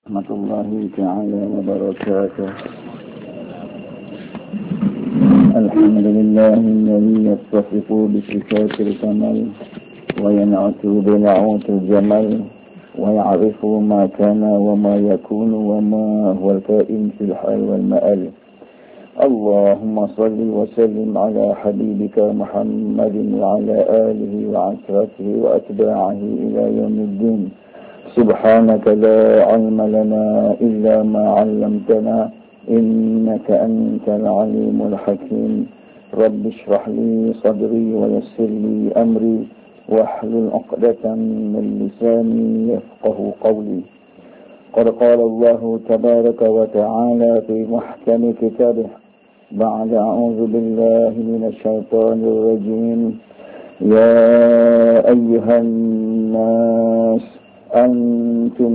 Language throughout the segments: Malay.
ورحمة الله تعالى وبركاته. الحمد لله الذي يتصف بصفات الكمال وينعت بنعوت الجمال ويعرف ما كان وما يكون وما هو الكائن في الحال والمآل. اللهم صل وسلم على حبيبك محمد وعلى آله وعشرته وأتباعه إلى يوم الدين. سبحانك لا علم لنا إلا ما علمتنا إنك أنت العليم الحكيم. رب اشرح لي صدري ويسر لي أمري واحلل عقدة من لساني يفقه قولي. قد قال الله تبارك وتعالى في محكم كتابه بعد أعوذ بالله من الشيطان الرجيم: يا أيها الناس أنتم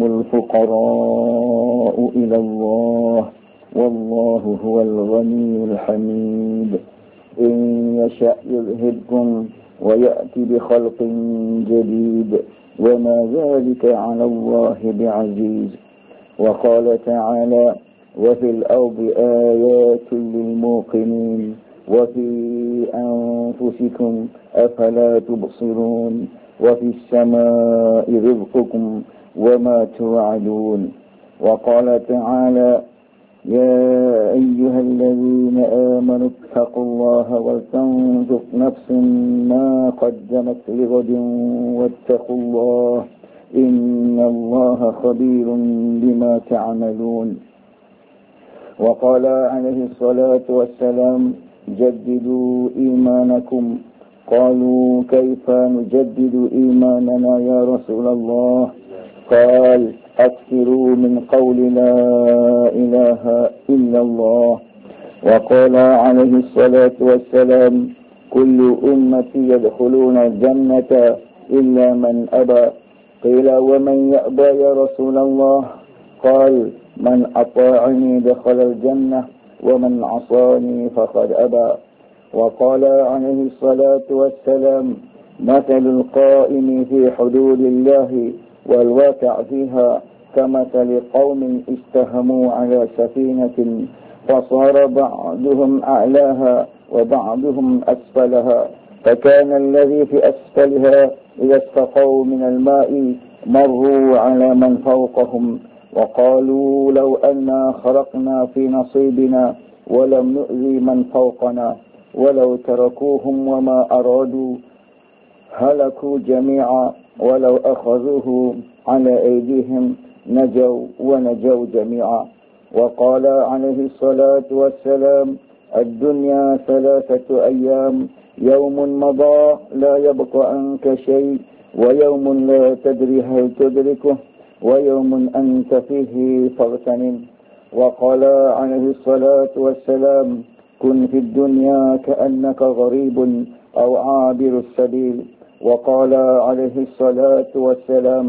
الفقراء إلى الله والله هو الغني الحميد. إن يشأ يذهبكم ويأتي بخلق جديد وما ذلك على الله بعزيز. وقال تعالى: وفي الأرض آيات للموقنين وفي أنفسكم أفلا تبصرون وفي السماء رزقكم وما توعدون. وقال تعالى: يا أيها الذين آمنوا اتقوا الله ولتنظر نفس ما قدمت لغد واتقوا الله إن الله خبير بما تعملون. وقال عليه الصلاة والسلام: جددوا إيمانكم. قالوا: كيف نجدد إيماننا يا رسول الله؟ قال: أكثروا من قول لا إله إلا الله. وقال عليه الصلاة والسلام: كل أمتي يدخلون الجنة إلا من أبى. قيل: ومن يأبى يا رسول الله؟ قال: من أطاعني دخل الجنة ومن عصاني فقد أبى. وقال عليه الصلاة والسلام: مثل القائم في حدود الله والواقع فيها كمثل قوم استهموا على سفينة فصار بعضهم أعلاها وبعضهم أسفلها، فكان الذي في أسفلها إذا استقوا من الماء مروا على من فوقهم وقالوا: لو أنا خرقنا في نصيبنا ولم نؤذي من فوقنا، ولو تركوهم وما أرادوا هلكوا جميعا، ولو أخذوه على أيديهم نجوا ونجوا جميعا. وقال عليه الصلاة والسلام: الدنيا 3 أيام، يوم مضى لا يبقى عنك شيء، ويوم لا تدري هل تدركه، ويوم أنت فيه فاغتنم. وقال عليه الصلاة والسلام: كن في الدنيا كأنك غريب أو عابر السبيل. وقال عليه الصلاة والسلام: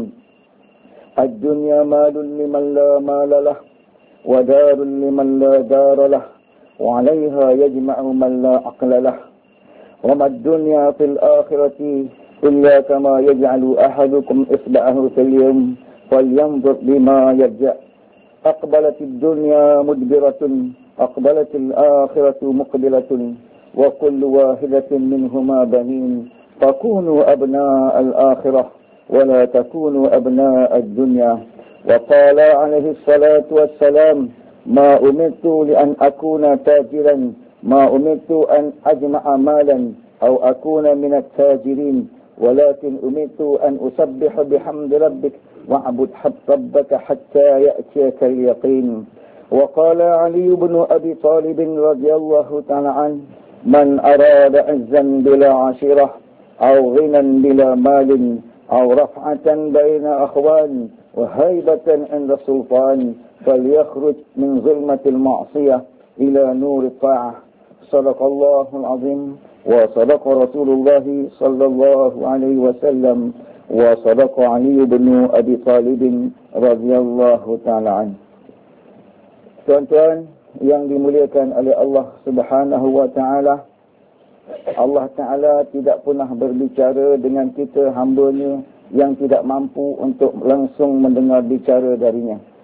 الدنيا مال لمن لا مال له، ودار لمن لا دار له، وعليها يجمع من لا عقل له. وما الدنيا في الآخرة إلا كما يجعل أحدكم إصبعه في اليوم فلينظر بما يرجع. أقبلت الدنيا مدبرة، أقبلت الآخرة مقبلة، وكل واحدة منهما بنين، فكونوا أبناء الآخرة ولا تكونوا أبناء الدنيا. وقال عليه الصلاة والسلام: ما أمرت لأن أكون تاجرا، ما أمرت أن أجمع مالا أو أكون من التاجرين، ولكن أمرت أن أسبح بحمد ربك واعبد ربك حتى يأتيك اليقين. وقال علي بن أبي طالب رضي الله تعالى عنه: من أراد عزا بلا عشيرة أو غنى بلا مال أو رفعة بين أخوان وهيبة عند السلطان فليخرج من ظلمة المعصية إلى نور الطاعة. صدق الله العظيم، وصدق رسول الله صلى الله عليه وسلم، وصدق علي بن Abi Talib radhiyallahu ta'ala anhu. Tuan-tuan yang dimuliakan oleh Allah Subhanahu wa ta'ala, Allah Ta'ala tidak pernah berbicara dengan kita hamba-Nya yang tidak mampu untuk langsung mendengar bicara darinya.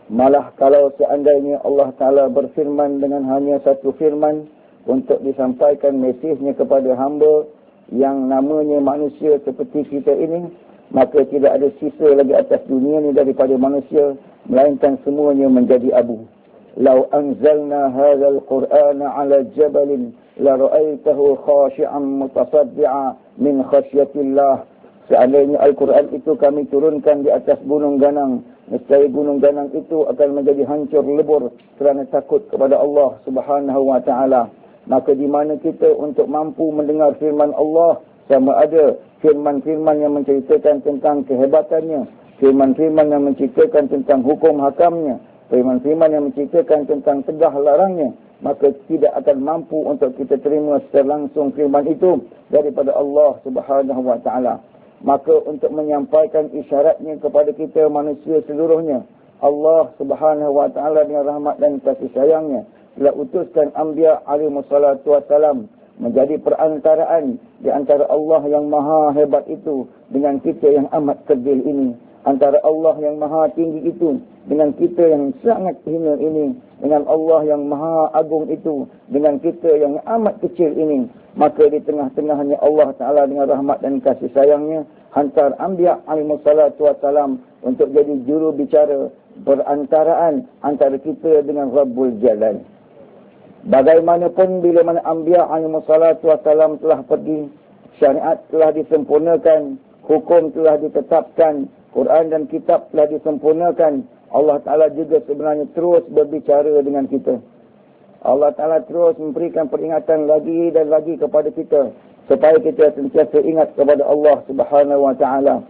Malah kalau seandainya Allah Ta'ala berfirman dengan hanya satu firman untuk disampaikan mesejnya kepada hamba yang namanya manusia seperti kita ini, maka tidak ada sisa lagi atas dunia ini daripada manusia, melainkan semuanya menjadi abu. Lau anzalna hadzal Qur'ana 'ala jabalin la ra'aitahu khashi'an mutasaddi'a min khasyatillah. Seandainya Al-Quran itu kami turunkan di atas gunung ganang, nescaya gunung ganang itu akan menjadi hancur lebur kerana takut kepada Allah Subhanahu wa taala. Maka di mana kita untuk mampu mendengar firman Allah, sama ada firman-firman yang menceritakan tentang kehebatannya, firman-firman yang menceritakan tentang hukum hakamnya, firman-firman yang menceritakan tentang tegah larangnya, maka tidak akan mampu untuk kita terima secara langsung firman itu daripada Allah Subhanahu wa taala. Maka untuk menyampaikan isyaratnya kepada kita manusia seluruhnya, Allah Subhanahu wa taala dengan rahmat dan kasih sayangnya telah utuskan anbiya alaihi wassalatu wassalam menjadi perantaraan di antara Allah yang maha hebat itu dengan kita yang amat kerdil ini, antara Allah yang maha tinggi itu dengan kita yang sangat hina ini, dengan Allah yang maha agung itu dengan kita yang amat kecil ini. Maka di tengah-tengahnya Allah Ta'ala dengan rahmat dan kasih sayangnya hantar anbiya alaihi wassalatu wassalam untuk jadi juru bicara perantaraan antara kita dengan Rabbul Jalal. Bagaimanapun bila mana anbiya alaihi wassalatu wassalam telah pergi, syariat telah disempurnakan, hukum telah ditetapkan, Quran dan kitab telah disempurnakan, Allah Ta'ala juga sebenarnya terus berbicara dengan kita. Allah Ta'ala terus memberikan peringatan lagi dan lagi kepada kita supaya kita sentiasa ingat kepada Allah Subhanahu wa taala.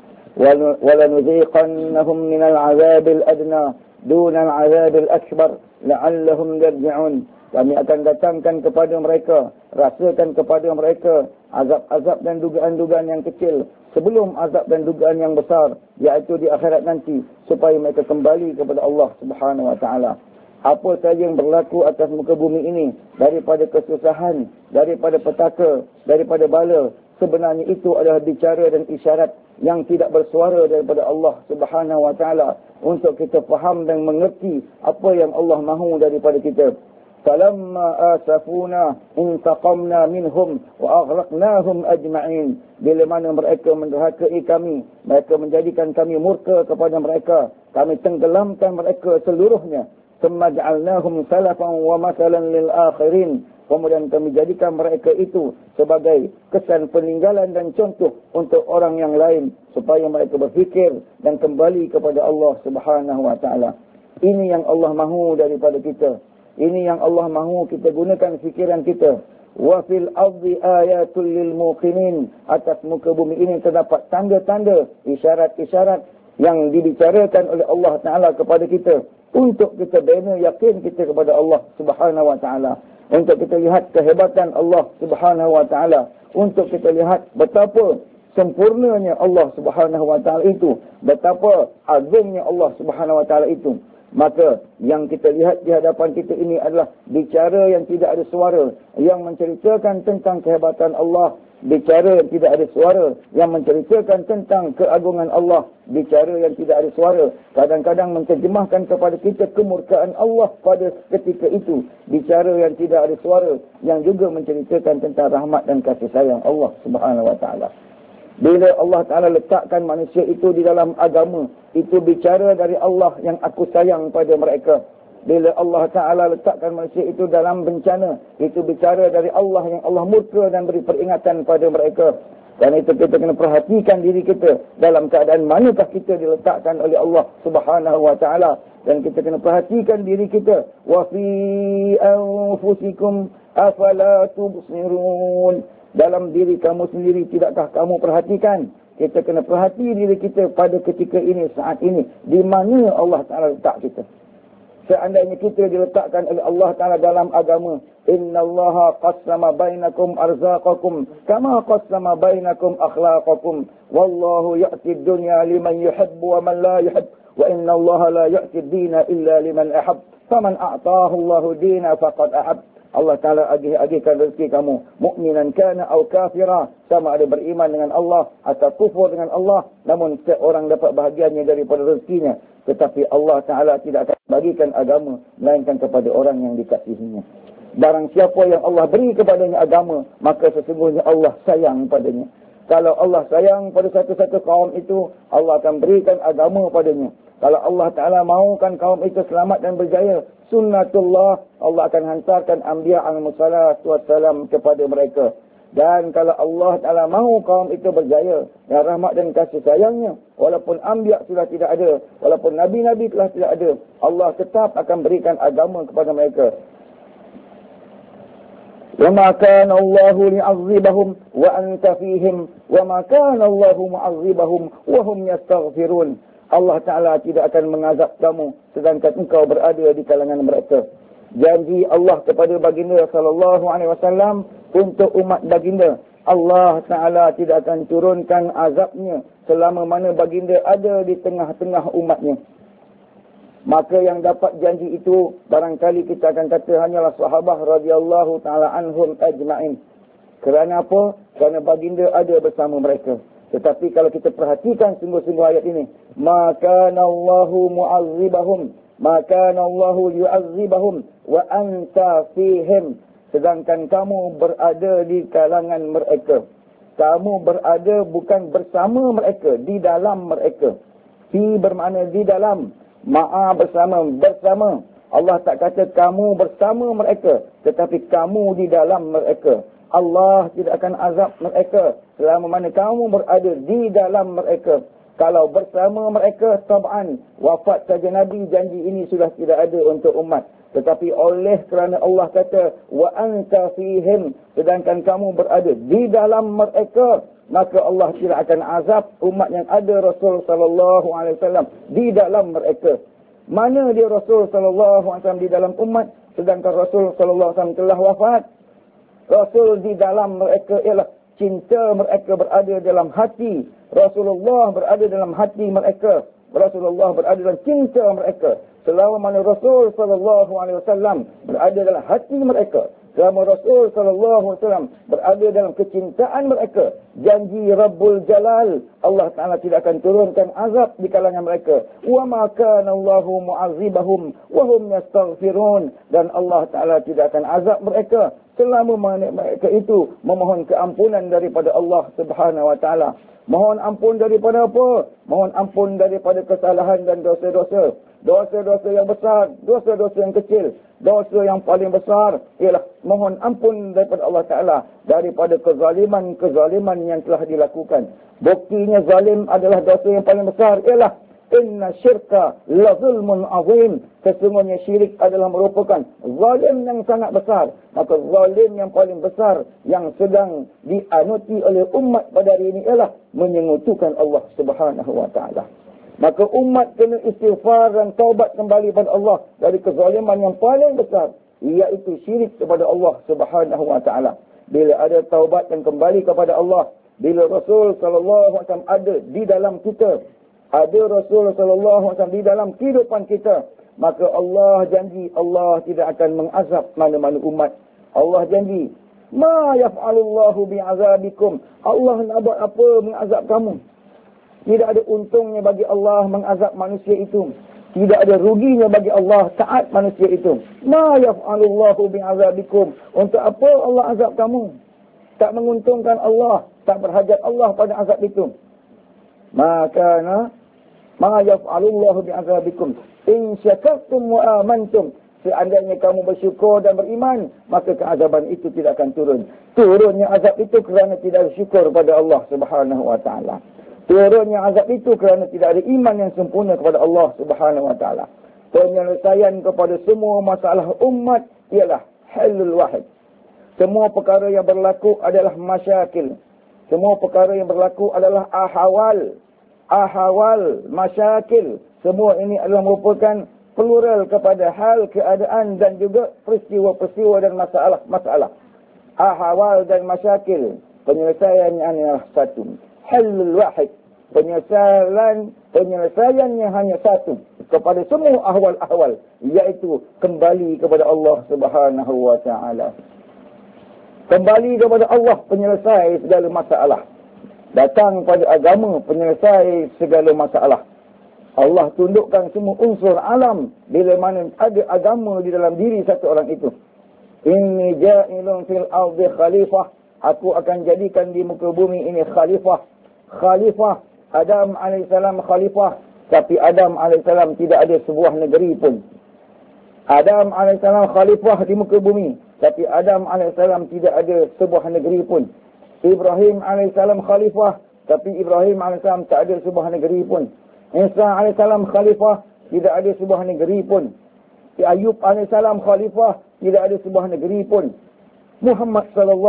وَلَنُذِيقَنَّهُمْ مِنَ الْعَذَابِ الْأَدْنَى دُونَ الْعَذَابِ الْأَكْبَرِ لَعَلَّهُمْ يَرْجِعُونَ. Kami akan datangkan kepada mereka, rasakan kepada mereka azab-azab dan dugaan-dugaan yang kecil sebelum azab dan dugaan yang besar, iaitu di akhirat nanti, supaya mereka kembali kepada Allah Subhanahu wa taala. Apa saja yang berlaku atas muka bumi ini, daripada kesusahan, daripada petaka, daripada bala, sebenarnya itu adalah bicara dan isyarat yang tidak bersuara daripada Allah Subhanahu wa taala untuk kita faham dan mengerti apa yang Allah mahu daripada kita. Falamma asafuna intaqamna minhum wa aghraqnahum ajma'in. Bila mana mereka mendurhakai kami, mereka menjadikan kami murka kepada mereka, kami tenggelamkan mereka seluruhnya. Thumma ja'alnahum salafan wa masalan lil akhirin. Kemudian kami jadikan mereka itu sebagai kesan peninggalan dan contoh untuk orang yang lain supaya mereka berfikir dan kembali kepada Allah Subhanahu wa taala. Ini yang Allah mahu daripada kita. Ini yang Allah mahu kita gunakan fikiran kita. Wa fil ardi ayatul lil muqinin. Atas muka bumi ini terdapat tanda-tanda, isyarat-isyarat yang dibicarakan oleh Allah Ta'ala kepada kita untuk kita bina yakin kita kepada Allah Subhanahu wa taala, untuk kita lihat kehebatan Allah Subhanahu wa taala, untuk kita lihat betapa sempurnanya Allah Subhanahu wa taala itu, betapa agungnya Allah Subhanahu wa taala itu. Maka yang kita lihat di hadapan kita ini adalah bicara yang tidak ada suara, yang menceritakan tentang kehebatan Allah, bicara yang tidak ada suara, yang menceritakan tentang keagungan Allah, bicara yang tidak ada suara, kadang-kadang menterjemahkan kepada kita kemurkaan Allah pada ketika itu, bicara yang tidak ada suara, yang juga menceritakan tentang rahmat dan kasih sayang Allah Subhanahu wa taala. Bila Allah Ta'ala letakkan manusia itu di dalam agama, itu bicara dari Allah yang aku sayang pada mereka. Bila Allah Ta'ala letakkan manusia itu dalam bencana, itu bicara dari Allah yang Allah murka dan beri peringatan pada mereka. Karena itu kita kena perhatikan diri kita dalam keadaan manakah kita diletakkan oleh Allah Subhanahu wa taala, dan kita kena perhatikan diri kita. Wa fi anfusikum afala tubsirun. Dalam diri kamu sendiri tidakkah kamu perhatikan? Kita kena perhati diri kita pada ketika ini, saat ini, di mana Allah Ta'ala letak kita. Seandainya kita diletakkan oleh Allah Ta'ala dalam agama, innallaha qassama bainakum arzaqakum kama qassama bainakum akhlaqakum wallahu ya'ti ad-dunya liman yuhibbu wa man la yuhib wa innallaha la ya'ti ad-dina illa liman ahab faman a'tahu Allahu dina faqad ahab. Allah Ta'ala agih-agihkan rezeki kamu. Mukminan kana atau kafira. Sama ada beriman dengan Allah atau kufur dengan Allah. Namun setiap orang dapat bahagiannya daripada rezekinya. Tetapi Allah Ta'ala tidak akan bagikan agama melainkan kepada orang yang dikasihinya. Barang siapa yang Allah beri kepadanya agama, maka sesungguhnya Allah sayang padanya. Kalau Allah sayang pada satu-satu kaum itu, Allah akan berikan agama padanya. Kalau Allah Ta'ala mahukan kaum itu selamat dan berjaya, sunnatullah, Allah akan hantarkan anbiya alaihissalatu wassalam kepada mereka. Dan kalau Allah Ta'ala mahu kaum itu berjaya, dan rahmat dan kasih sayangnya, walaupun anbiya sudah tidak ada, walaupun nabi-nabi telah tidak ada, Allah tetap akan berikan agama kepada mereka. وَمَا كَانَ اللَّهُ لِيُعَذِّبَهُمْ وَأَنْتَ فِيهِمْ وَمَا كَانَ اللَّهُ مُعَذِّبَهُمْ وَهُمْ يَسْتَغْفِرُونَ. Allah Ta'ala tidak akan mengazab kamu sedangkan engkau berada di kalangan mereka. Janji Allah kepada baginda sallallahu alaihi wasallam untuk umat baginda, Allah Ta'ala tidak akan turunkan azabnya selama mana baginda ada di tengah-tengah umatnya. Maka yang dapat janji itu barangkali kita akan kata hanyalah sahabat radhiyallahu ta'ala anhum ajma'in. Kerana apa? Kerana baginda ada bersama mereka. Tetapi kalau kita perhatikan sungguh-sungguh ayat ini, maka Allahu mu'azzibahum, maka Allahu yu'azzibahum wa anta fihim. Sedangkan kamu berada di kalangan mereka. Kamu berada bukan bersama mereka, di dalam mereka. Fi bermakna di dalam. Ma'a bersama. Allah tak kata kamu bersama mereka, tetapi kamu di dalam mereka. Allah tidak akan azab mereka selama mana kamu berada di dalam mereka. Kalau bersama mereka, tab'an, wafat saja Nabi, janji ini sudah tidak ada untuk umat. Tetapi oleh kerana Allah kata, wa anta fihim, sedangkan kamu berada di dalam mereka, maka Allah tidak akan azab umat yang ada Rasul sallallahu alaihi wasallam di dalam mereka. Mana dia Rasul sallallahu alaihi wasallam di dalam umat, sedangkan Rasul sallallahu alaihi wasallam telah wafat. Rasul di dalam mereka ialah cinta mereka berada dalam hati. Rasulullah berada dalam hati mereka. Rasulullah berada dalam cinta mereka. Selama mana Rasul sallallahu alaihi wasallam berada dalam hati mereka, selama Rasul sallallahu alaihi wasallam berada dalam kecintaan mereka, janji Rabbul Jalal, Allah Ta'ala tidak akan turunkan azab di kalangan mereka. Wa ma kana Allahu mu'azzibahum wa hum yastaghfirun. Dan Allah Ta'ala tidak akan azab mereka selama mana mereka itu memohon keampunan daripada Allah Subhanahu wa Ta'ala. Mohon ampun daripada apa? Mohon ampun daripada kesalahan dan dosa-dosa. Dosa-dosa yang besar, dosa-dosa yang kecil. Dosa yang paling besar ialah mohon ampun daripada Allah Ta'ala daripada kezaliman-kezaliman yang telah dilakukan. Buktinya zalim adalah dosa yang paling besar ialah inna syirka la zulmun azim. Sesungguhnya syirik adalah merupakan zalim yang sangat besar. Maka zalim yang paling besar yang sedang dianuti oleh umat pada hari ini ialah menyekutukan Allah Subhanahu wa Ta'ala. Maka umat kena istighfar dan taubat kembali kepada Allah dari kezaliman yang paling besar, iaitu syirik kepada Allah Subhanahu wa Ta'ala. Bila ada taubat dan kembali kepada Allah, bila Rasul sallallahu alaihi wasallam ada di dalam kita, ada Rasul sallallahu alaihi wasallam di dalam kehidupan kita, maka Allah janji Allah tidak akan mengazab mana-mana umat. Allah janji, ma yaf'alullahu bi'azabikum. Allah nak buat apa mengazab kamu? Tidak ada untungnya bagi Allah mengazab manusia itu. Tidak ada ruginya bagi Allah taat manusia itu. Ma yaf'alullahu bi'azabikum. Untuk apa Allah azab kamu? Tak menguntungkan Allah, tak berhajat Allah pada azab itu. Maka ma yaf'alullahu bi'azabikum in syakartum wa amantum. Seandainya kamu bersyukur dan beriman, maka keazaban itu tidak akan turun. Turunnya azab itu kerana tidak bersyukur pada Allah Subhanahu wa Ta'ala. Turunnya azab itu kerana tidak ada iman yang sempurna kepada Allah Subhanahu wa Ta'ala. Penyelesaian kepada semua masalah umat ialah halul wahid. Semua perkara yang berlaku adalah masyakil. Semua perkara yang berlaku adalah ahwal. Ahwal, masyakil. Semua ini adalah merupakan plural kepada hal, keadaan dan juga peristiwa-peristiwa dan masalah-masalah. Ahwal dan masyakil. Penyelesaiannya adalah satu. Halul wahid. penyelesaiannya hanya satu kepada semua ahwal-ahwal, iaitu kembali kepada Allah Subhanahu wa taala. Kembali kepada Allah penyelesai segala masalah. Datang pada agama penyelesai segala masalah. Allah tundukkan semua unsur alam bila mana ada agama di dalam diri satu orang itu. Inni ja'ilun fil ardi khalifah. Aku akan jadikan di muka bumi ini khalifah. Khalifah. Adam AS khalifah. Tapi Adam AS tidak ada sebuah negeri pun. Adam AS khalifah di muka bumi. Tapi Adam AS tidak ada sebuah negeri pun. Ibrahim AS khalifah. Tapi Ibrahim AS tak ada sebuah negeri pun. Isa AS khalifah. Tidak ada sebuah negeri pun. Ayub AS khalifah. Tidak ada sebuah negeri pun. Muhammad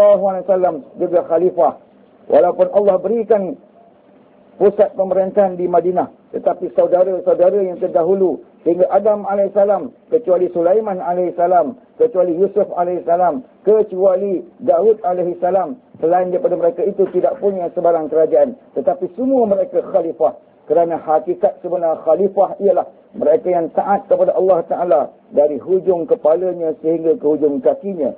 SAW juga khalifah. Walaupun Allah berikan pusat pemerintahan di Madinah, tetapi saudara-saudara yang terdahulu hingga Adam AS, kecuali Sulaiman AS, kecuali Yusuf AS, kecuali Daud AS, selain daripada mereka itu tidak punya sebarang kerajaan, tetapi semua mereka khalifah. Kerana hakikat sebenar khalifah ialah mereka yang taat kepada Allah Ta'ala dari hujung kepalanya sehingga ke hujung kakinya.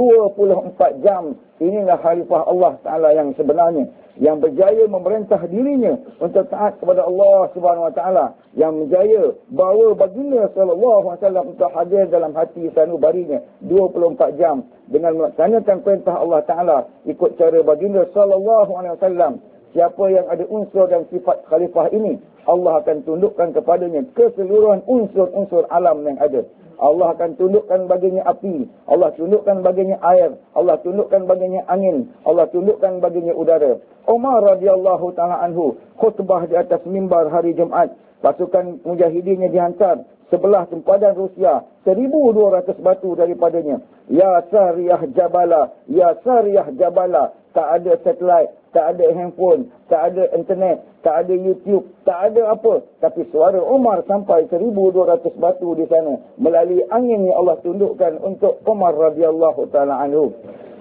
24 jam. Inilah khalifah Allah Ta'ala yang sebenarnya. Yang berjaya memerintah dirinya untuk taat kepada Allah Subhanahu Wa Ta'ala. Yang berjaya bawa baginda SAW untuk hadir dalam hati sanubarinya 24 jam. Dengan melaksanakan perintah Allah Ta'ala ikut cara baginda SAW. Siapa yang ada unsur dan sifat khalifah ini, Allah akan tundukkan kepadanya keseluruhan unsur-unsur alam yang ada. Allah akan tundukkan baginya api, Allah tundukkan baginya air, Allah tundukkan baginya angin, Allah tundukkan baginya udara. Umar radhiyallahu ta'ala anhu khutbah di atas mimbar hari Jumaat. Pasukan mujahidinnya dihantar sebelah sempadan Rusia, 1,200 batu daripadanya. Ya Sariyah Jabala, Ya Sariyah Jabala. Tak ada satelit, tak ada handphone, tak ada internet, tak ada YouTube, tak ada apa. Tapi suara Umar sampai 1,200 batu di sana. Melalui angin yang Allah tundukkan untuk Umar radhiyallahu ta'ala anhu.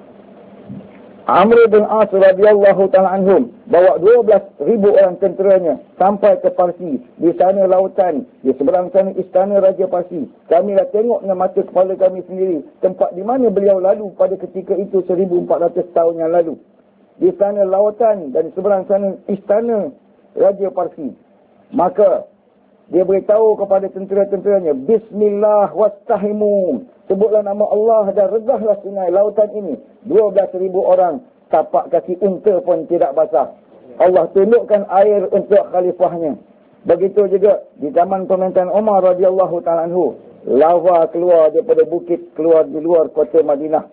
Amr bin As radhiyallahu ta'ala anhum bawa 12,000 orang tenteranya sampai ke Parsi. Di sana lautan, di seberang sana istana Raja Parsi. Kami dah tengok dengan mata kepala kami sendiri tempat di mana beliau lalu pada ketika itu 1,400 tahun yang lalu. Di sana lautan dan di seberang sana istana Raja Parsi. Maka dia beritahu kepada tentera-tenteranya, Bismillah wastahimu. Sebutlah nama Allah dan redahlah sungai lautan ini. 12,000 orang, tapak kaki unta pun tidak basah. Allah tundukkan air untuk khalifahnya. Begitu juga di zaman pemerintahan Umar radhiyallahu ta'ala anhu, lava keluar daripada bukit, keluar di luar kota Madinah.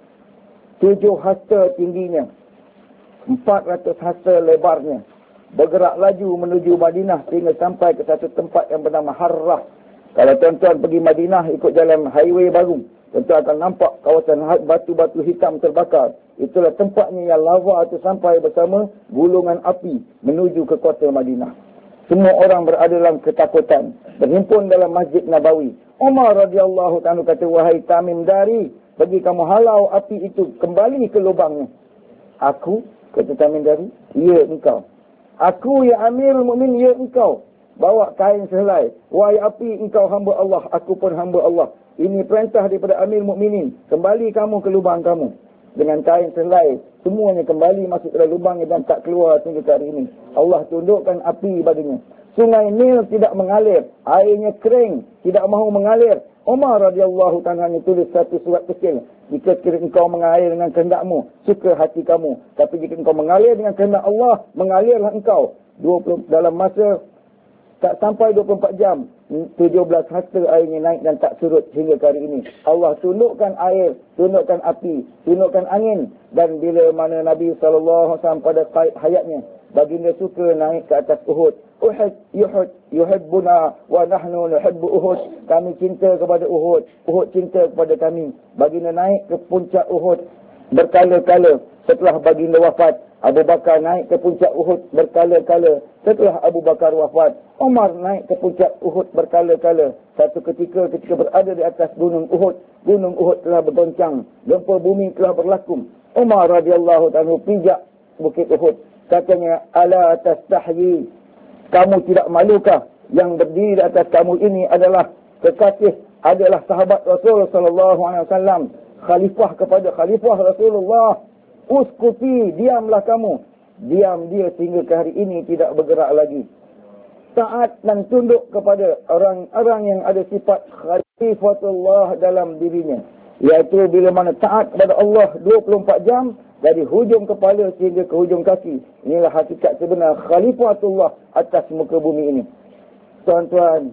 7 hasta tingginya, 400 hasta lebarnya. Bergerak laju menuju Madinah sehingga sampai ke satu tempat yang bernama Harrah. Kalau tuan-tuan pergi Madinah ikut jalan highway baru, tuan-tuan akan nampak kawasan batu-batu hitam terbakar. Itulah tempatnya yang lava itu sampai bersama gulungan api menuju ke kota Madinah. Semua orang berada dalam ketakutan, berhimpun dalam Masjid Nabawi. Umar radhiyallahu ta'ala kata, wahai Tamim Dari, pergi kamu halau api itu kembali ke lubangnya. Aku, kata Tamim Dari, ya engkau. Aku ya Amirul Mukminin, ya engkau. Bawa kain sehelai. Wahai api, engkau hamba Allah, aku pun hamba Allah. Ini perintah daripada Amirul Mukminin. Kembali kamu ke lubang kamu. Dengan kain sehelai, semuanya kembali masuk ke dalam lubangnya dan tak keluar sehingga ke hari ini. Allah tundukkan api baginya. Sungai Nil tidak mengalir. Airnya kering, tidak mahu mengalir. Umar radhiyallahu ta'ala tulis satu surat kecil. Jika engkau mengalir dengan kehendakmu, suka hati kamu. Tapi jika engkau mengalir dengan kehendak Allah, mengalirlah engkau. Dalam masa tak sampai 24 jam, 17 hasta airnya naik dan tak surut hingga hari ini. Allah tundukkan air, tundukkan api, tundukkan angin. Dan bila mana Nabi SAW pada hayatnya, baginda suka naik ke atas Uhud. Uhud yuhibbuna wa nahnu nuhibbu Uhud. Kami cinta kepada Uhud, Uhud cinta kepada kami. Baginda naik ke puncak Uhud berkala-kala. Setelah baginda wafat, Abu Bakar naik ke puncak Uhud berkala-kala. Setelah Abu Bakar wafat, Umar naik ke puncak Uhud berkala-kala. Satu ketika berada di atas gunung Uhud telah bergoncang, gempa bumi telah berlaku. Umar radhiyallahu ta'ala pijak bukit Uhud. Katanya, ala tastahyi, kamu tidak malukah yang berdiri di atas kamu ini adalah kekasih, adalah sahabat Rasul sallallahu alaihi wasallam, khalifah kepada khalifah Rasulullah. Uskuti, diamlah kamu. Diam dia sehingga ke hari ini tidak bergerak lagi. Taat dan tunduk kepada orang-orang yang ada sifat khalifatullah dalam dirinya. Iaitu bila mana taat kepada Allah 24 jam dari hujung kepala sehingga ke hujung kaki. Inilah hakikat sebenar khalifatullah atas muka bumi ini. Tuan-tuan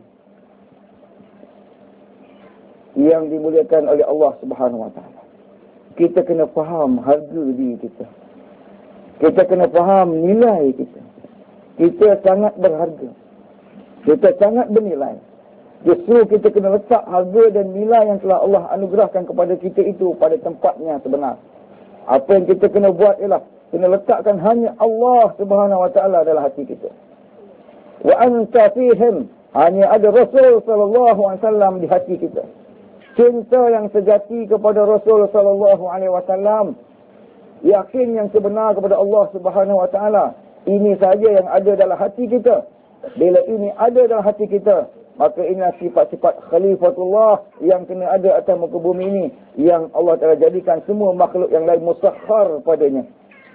yang dimuliakan oleh Allah Subhanahu wa taala, kita kena faham harga diri kita. Kita kena faham nilai kita. Kita sangat berharga. Kita sangat bernilai. Justru kita kena letak harga dan nilai yang telah Allah anugerahkan kepada kita itu pada tempatnya sebenar. Apa yang kita kena buat ialah kena letakkan hanya Allah Subhanahu wa taala dalam hati kita. Wa anta fihim, hanya ada Rasul sallallahu alaihi wasallam di hati kita. Cinta yang sejati kepada Rasul sallallahu alaihi wasallam, yakin yang sebenar kepada Allah Subhanahu wa taala, ini saja yang ada dalam hati kita. Bila ini ada dalam hati kita, maka inilah sifat-sifat khalifatullah yang kena ada atas muka bumi ini, yang Allah Taala jadikan semua makhluk yang lain musakhkhar padanya.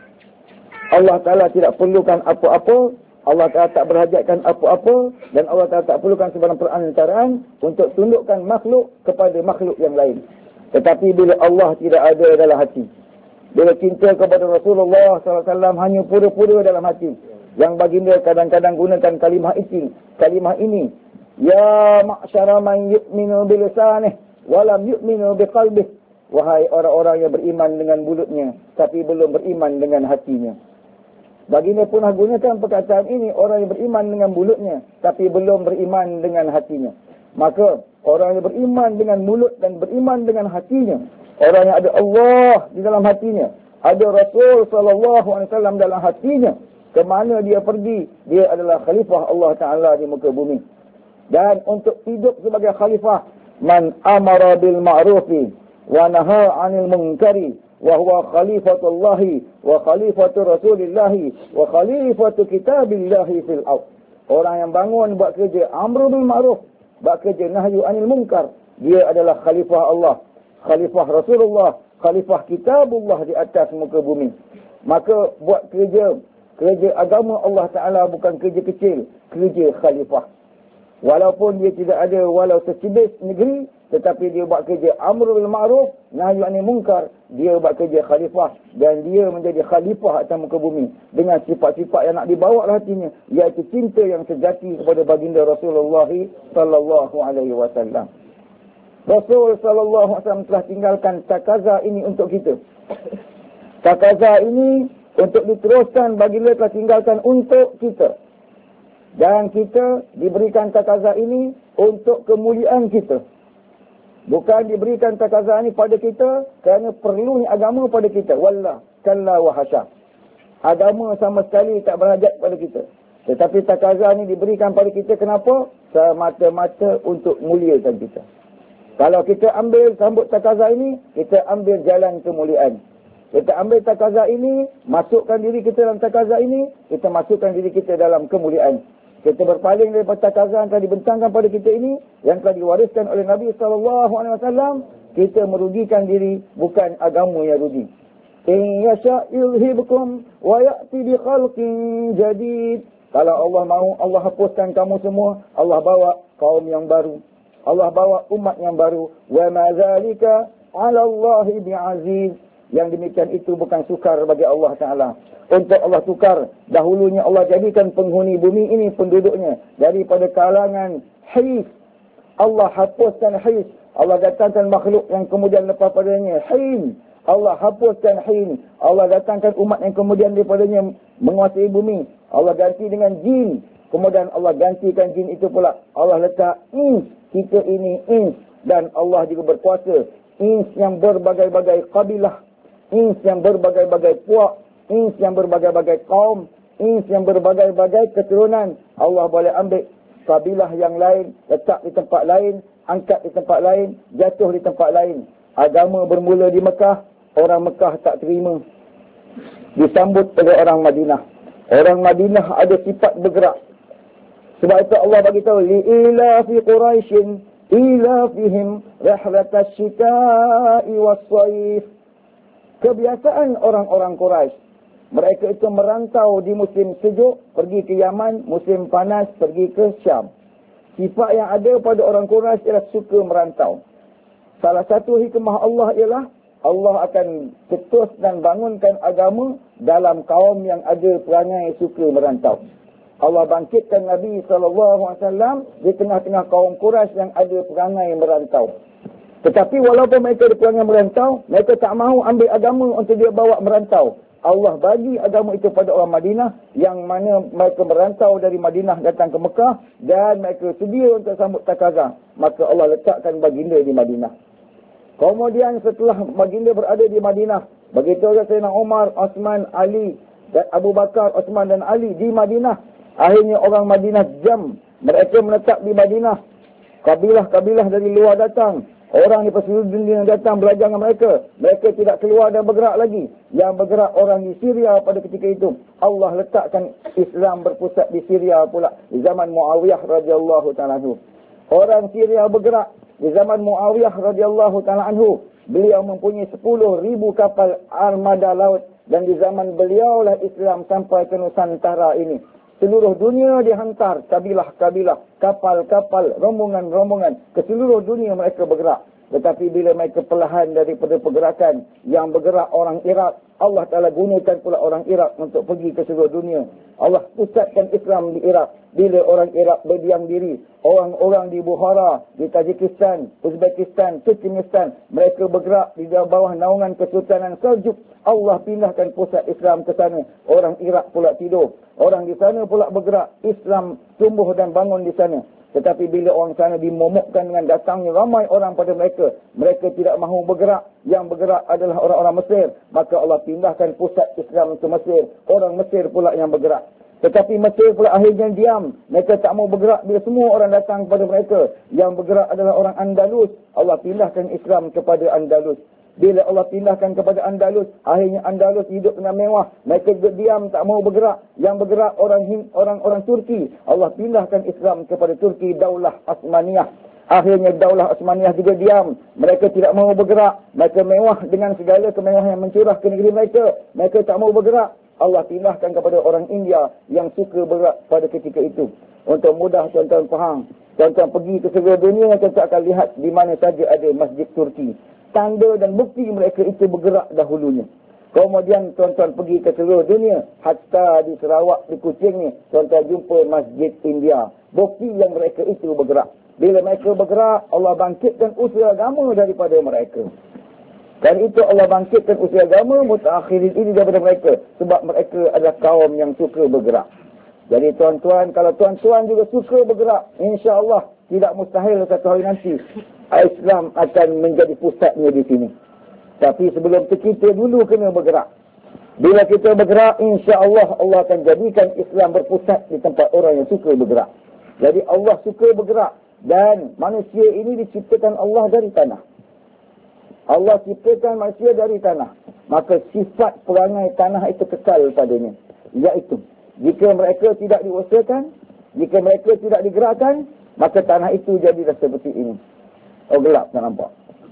Allah Taala tidak perlukan apa-apa, Allah Taala tak berhajatkan apa-apa, dan Allah Taala tak perlukan sebarang perantaraan untuk tundukkan makhluk kepada makhluk yang lain. Tetapi bila Allah tidak ada dalam hati, bila cinta kepada Rasulullah SAW hanya pura-pura dalam hati, yang baginda kadang-kadang gunakan kalimah ini, ya ma'syara man yu'minu bilisanih walam yu'minu biqalbih, wahai orang-orang yang beriman dengan mulutnya tapi belum beriman dengan hatinya. Baginda pun gunakan perkataan ini, orang yang beriman dengan mulutnya tapi belum beriman dengan hatinya. Maka orang yang beriman dengan mulut dan beriman dengan hatinya, orang yang ada Allah di dalam hatinya, ada Rasul sallallahu alaihi wasallam dalam hatinya, ke mana dia pergi, dia adalah khalifah Allah Taala di muka bumi. Dan untuk hidup sebagai khalifah, man amara bil ma'rufi wa nahaa 'anil munkari wa huwa khalifatullahi wa khalifatu rasulillahi wa khalifatu kitabillahi fil ardh. Orang yang bangun buat kerja amru bil ma'ruf, buat kerja nahyu 'anil munkar, dia adalah khalifah Allah, khalifah Rasulullah, khalifah kitabullah di atas muka bumi. Maka buat kerja agama Allah Ta'ala bukan kerja kecil, kerja khalifah. Walaupun dia tidak ada walau secibis negeri, tetapi dia buat kerja amru bil ma'ruf, nahyu 'anil munkar, dia buat kerja khalifah, dan dia menjadi khalifah atas muka bumi dengan sifat-sifat yang nak dibawa dalam hatinya, iaitu cinta yang sejati kepada baginda Rasulullah sallallahu alaihi wasallam. Rasul sallallahu alaihi wasallam telah tinggalkan takaza ini untuk kita. Takaza ini untuk diteruskan, baginda telah tinggalkan untuk kita. Dan kita diberikan takaza ini untuk kemuliaan kita. Bukan diberikan takaza ini pada kita kerana perlunya agama pada kita. Wallah, kalla wa hasya. Agama sama sekali tak berhajat pada kita. Tetapi takaza ini diberikan pada kita kenapa? Semata-mata untuk muliakan kita. Kalau kita ambil sambut takaza ini, kita ambil jalan kemuliaan. Kita ambil takaza ini, masukkan diri kita dalam takaza ini, kita masukkan diri kita dalam kemuliaan. Kita berpaling daripada takaza yang telah dibentangkan pada kita ini, yang telah diwariskan oleh Nabi SAW, kita merugikan diri, bukan agama yang rugi. In yasha' yulhibkum wa ya'ti bi khalqin jadid. Kalau Allah mahu, Allah hapuskan kamu semua, Allah bawa kaum yang baru, Allah bawa umat yang baru. Wa ma zalika 'ala Allahi bi'aziz. Yang demikian itu bukan sukar bagi Allah Ta'ala. Untuk Allah tukar, dahulunya Allah jadikan penghuni bumi ini, penduduknya, daripada kalangan hais. Allah hapuskan hais. Allah datangkan makhluk yang kemudian lepas padanya hain. Allah hapuskan hain. Allah datangkan umat yang kemudian daripadanya menguasai bumi. Allah ganti dengan jin. Kemudian Allah gantikan jin itu pula, Allah letak ins. Kita ini ins. Dan Allah juga berkuasa. Ins yang berbagai-bagai kabilah. Ins yang berbagai-bagai puak, ins yang berbagai-bagai kaum, ins yang berbagai-bagai keturunan. Allah boleh ambil kabilah yang lain, letak di tempat lain, angkat di tempat lain, jatuh di tempat lain. Agama bermula di Mekah, orang Mekah tak terima, disambut oleh orang Madinah. Orang Madinah ada sifat bergerak. Sebab itu Allah bagi tahu, li'ila fi Quraisyin ila fihim rihlatash shita'i was-sayf. Kebiasaan orang-orang Quraisy, mereka itu merantau di musim sejuk, pergi ke Yaman, musim panas, pergi ke Syam. Sifat yang ada pada orang Quraisy ialah suka merantau. Salah satu hikmah Allah ialah Allah akan cetus dan bangunkan agama dalam kaum yang ada perangai suka merantau. Allah bangkitkan Nabi SAW di tengah-tengah kaum Quraisy yang ada perangai merantau. Tetapi walaupun mereka ada perangai merantau, mereka tak mahu ambil agama untuk dia bawa merantau. Allah bagi agama itu pada orang Madinah, yang mana mereka merantau dari Madinah datang ke Mekah, dan mereka sedia untuk sambut takazah. Maka Allah letakkan baginda di Madinah. Kemudian setelah baginda berada di Madinah, begitu saja Sayyidina Umar, Osman, Ali, dan Abu Bakar, Osman dan Ali di Madinah. Akhirnya orang Madinah jam. Mereka menetap di Madinah. Kabilah-kabilah dari luar datang. Orang di seluruh dunia yang datang belajar dengan mereka. Mereka tidak keluar dan bergerak lagi. Yang bergerak orang di Syria pada ketika itu. Allah letakkan Islam berpusat di Syria pula. Di zaman Muawiyah radhiyallahu ta'ala anhu. Orang Syria bergerak. Di zaman Muawiyah radhiyallahu ta'ala anhu. Beliau mempunyai 10,000 kapal armada laut. Dan di zaman beliaulah Islam sampai ke Nusantara ini. Seluruh dunia dihantar kabilah-kabilah, kapal-kapal, rombongan-rombongan. Ke seluruh dunia mereka bergerak. Tetapi bila mereka perlahan daripada pergerakan yang bergerak orang Iraq, Allah Ta'ala gunakan pula orang Iraq untuk pergi ke seluruh dunia. Allah pusatkan Islam di Iraq. Bila orang Iraq berdiam diri, orang-orang di Bukhara, di Tajikistan, Uzbekistan, Turkmenistan, mereka bergerak di bawah naungan Kesultanan Seljuk. Allah pindahkan pusat Islam ke sana. Orang Iraq pula tidur. Orang di sana pula bergerak. Islam tumbuh dan bangun di sana. Tetapi bila orang sana dimomokkan dengan datangnya ramai orang pada mereka, mereka tidak mahu bergerak. Yang bergerak adalah orang-orang Mesir. Maka Allah pindahkan pusat Islam ke Mesir. Orang Mesir pula yang bergerak. Tetapi Mesir pula akhirnya diam. Mereka tak mau bergerak bila semua orang datang kepada mereka. Yang bergerak adalah orang Andalus. Allah pindahkan Islam kepada Andalus. Bila Allah pindahkan kepada Andalus, akhirnya Andalus hidup dengan mewah. Mereka diam, tak mau bergerak. Yang bergerak orang Turki. Allah pindahkan Islam kepada Turki, Daulah Osmaniyah. Akhirnya Daulah Osmaniyah juga diam. Mereka tidak mau bergerak. Mereka mewah dengan segala kemewahan yang mencurah ke negeri mereka. Mereka tak mau bergerak. Allah pindahkan kepada orang India yang suka bergerak pada ketika itu. Untuk mudah tuan-tuan faham. Tuan-tuan pergi ke seluruh dunia, tuan-tuan akan lihat di mana saja ada masjid Turki. Tanda dan bukti mereka itu bergerak dahulunya. Kemudian tuan-tuan pergi ke seluruh dunia. Hatta di Sarawak, di Kuching ni, tuan-tuan jumpa masjid India. Bukti yang mereka itu bergerak. Bila mereka bergerak, Allah bangkitkan usaha agama daripada mereka. Dan itu Allah bangkitkan usaha agama mutakhirin ini daripada mereka. Sebab mereka adalah kaum yang suka bergerak. Jadi tuan-tuan, kalau tuan-tuan juga suka bergerak, insya-Allah tidak mustahil satu hari nanti Islam akan menjadi pusatnya di sini. Tapi sebelum itu kita dulu kena bergerak. Bila kita bergerak, insya-Allah Allah akan jadikan Islam berpusat di tempat orang yang suka bergerak. Jadi Allah suka bergerak. Dan manusia ini diciptakan Allah dari tanah. Allah ciptakan manusia dari tanah. Maka sifat perangai tanah itu kekal padanya. Iaitu, jika mereka tidak diusahakan, jika mereka tidak digerakkan, maka tanah itu jadilah seperti ini. Oh, gelap tak nampak.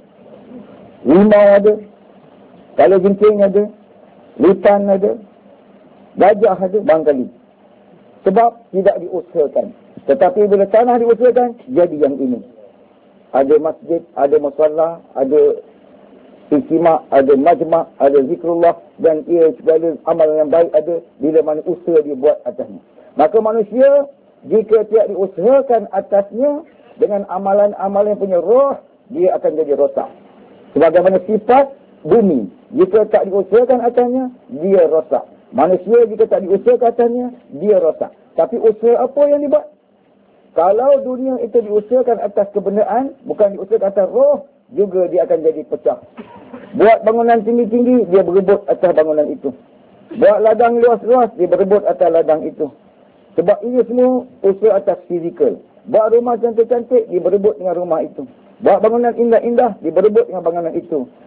Limau ada, kalajengking ada, litan ada, gajah ada, barangkali. Sebab tidak diusahakan. Tetapi bila tanah diusahakan, jadi yang ini. Ada masjid, ada musalla, ada istimak, ada majma', ada zikrullah, dan ia segala amalan yang baik ada bila mana usaha dia buat atasnya. Maka manusia, jika tidak diusahakan atasnya dengan amalan-amalan yang punya roh, dia akan jadi rosak. Sebagaimana sifat bumi, jika tak diusahakan atasnya, dia rosak. Manusia jika tak diusahakan atasnya, dia rosak. Tapi usaha apa yang dibuat? Kalau dunia itu diusahakan atas kebenaran, bukan diusahakan atas roh, juga dia akan jadi pecah. Buat bangunan tinggi-tinggi, dia berebut atas bangunan itu. Buat ladang luas-luas, dia berebut atas ladang itu. Sebab ini semua usaha atas fizikal. Buat rumah cantik-cantik, dia berebut dengan rumah itu. Buat bangunan indah-indah, dia berebut dengan bangunan itu.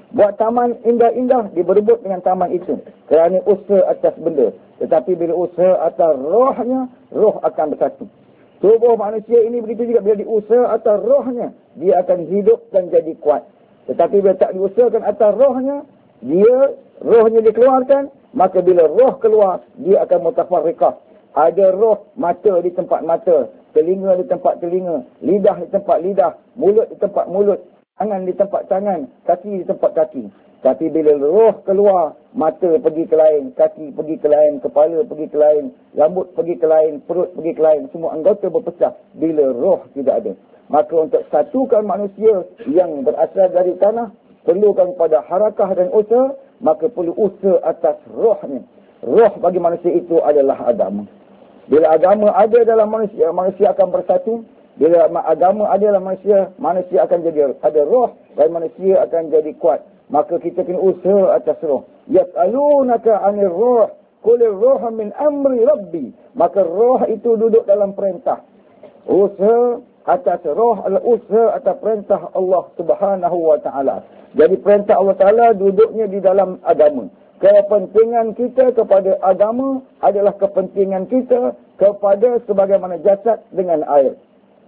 Buat taman indah-indah, dia berebut dengan taman itu kerana usaha atas benda. Tetapi bila usaha atas rohnya, roh akan bersatu. Tubuh manusia ini begitu juga, bila diusaha atas rohnya, dia akan hidup dan jadi kuat. Tetapi bila tak diusahakan atas rohnya, rohnya dikeluarkan, maka bila roh keluar, dia akan mutafarriqah. Ada roh, mata di tempat mata, telinga di tempat telinga, lidah di tempat lidah, mulut di tempat mulut, tangan di tempat tangan, kaki di tempat kaki. Tapi bila roh keluar, mata pergi ke lain, kaki pergi ke lain, kepala pergi ke lain, rambut pergi ke lain, perut pergi ke lain, semua anggota berpecah bila roh tidak ada. Maka untuk satukan manusia yang berasal dari tanah, perlukan pada harakah dan usaha, maka perlu usaha atas rohnya. Roh bagi manusia itu adalah agama. Bila agama ada dalam manusia, manusia akan bersatu. Bila agama ada dalam manusia, manusia akan jadi ada roh dan manusia akan jadi kuat. Maka kita kena usaha atas roh. Yas'alunaka 'anil ruh, qul ar-ruhu min amri rabbi. Maka roh itu duduk dalam perintah. Usaha atas roh adalah usaha atas perintah Allah Subhanahu wa taala. Jadi perintah Allah Taala duduknya di dalam agama. Kepentingan kita kepada agama adalah kepentingan kita kepada sebagaimana jasad dengan air.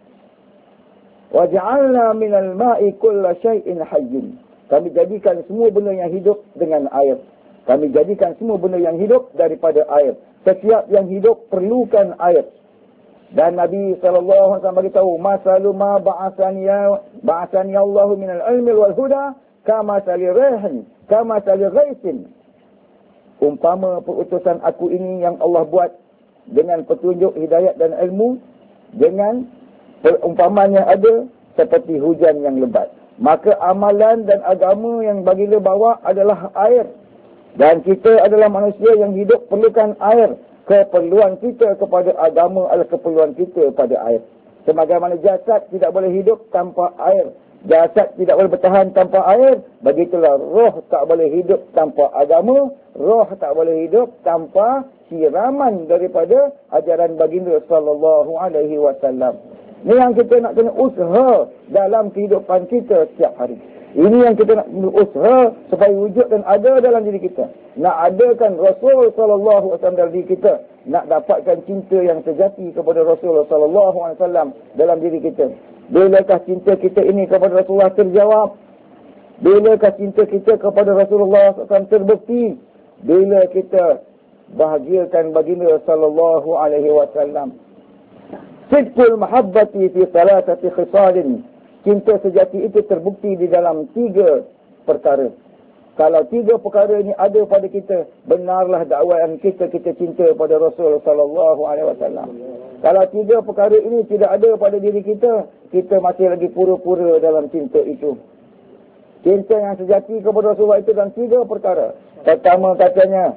Waj'alna minal ma'i kulla syai'in hayyin. Kami jadikan semua benda yang hidup dengan air. Kami jadikan semua benda yang hidup daripada air. Setiap yang hidup perlukan air. Dan Nabi SAW beritahu, "Masalu ma ba'athani Allahu minal ilmi wal huda kama sali rihin, kama sali ghaisin." Umpama perutusan aku ini yang Allah buat dengan petunjuk, hidayat dan ilmu, dengan perumpamaan yang ada seperti hujan yang lebat. Maka amalan dan agama yang baginda bawa adalah air. Dan kita adalah manusia yang hidup perlukan air. Keperluan kita kepada agama adalah keperluan kita pada air. Sebagaimana jasad tidak boleh hidup tanpa air, jasad tidak boleh bertahan tanpa air, begitulah roh tak boleh hidup tanpa agama, roh tak boleh hidup tanpa siraman daripada ajaran baginda sallallahu alaihi wasallam. Ini yang kita nak kena usaha dalam kehidupan kita setiap hari. Ini yang kita nak usaha supaya wujud dan ada dalam diri kita. Nak adakan Rasul sallallahu alaihi wasallam dalam diri kita, nak dapatkan cinta yang sejati kepada Rasul sallallahu alaihi wasallam dalam diri kita. Bilakah cinta kita ini kepada Rasulullah terjawab? Bilakah cinta kita kepada Rasulullah SAW terbukti? Bila kita bahagiakan baginda sallallahu alaihi wasallam. Sidqul mahabbati fi salatati khisalin. Cinta sejati itu terbukti di dalam 3 perkara. Kalau 3 perkara ini ada pada kita, benarlah dakwaan kita cinta pada Rasul sallallahu alaihi wasallam. Kalau 3 perkara ini tidak ada pada diri kita, kita masih lagi pura-pura dalam cinta itu. Cinta yang sejati kepada Rasulullah itu dalam 3 perkara. Pertama katanya,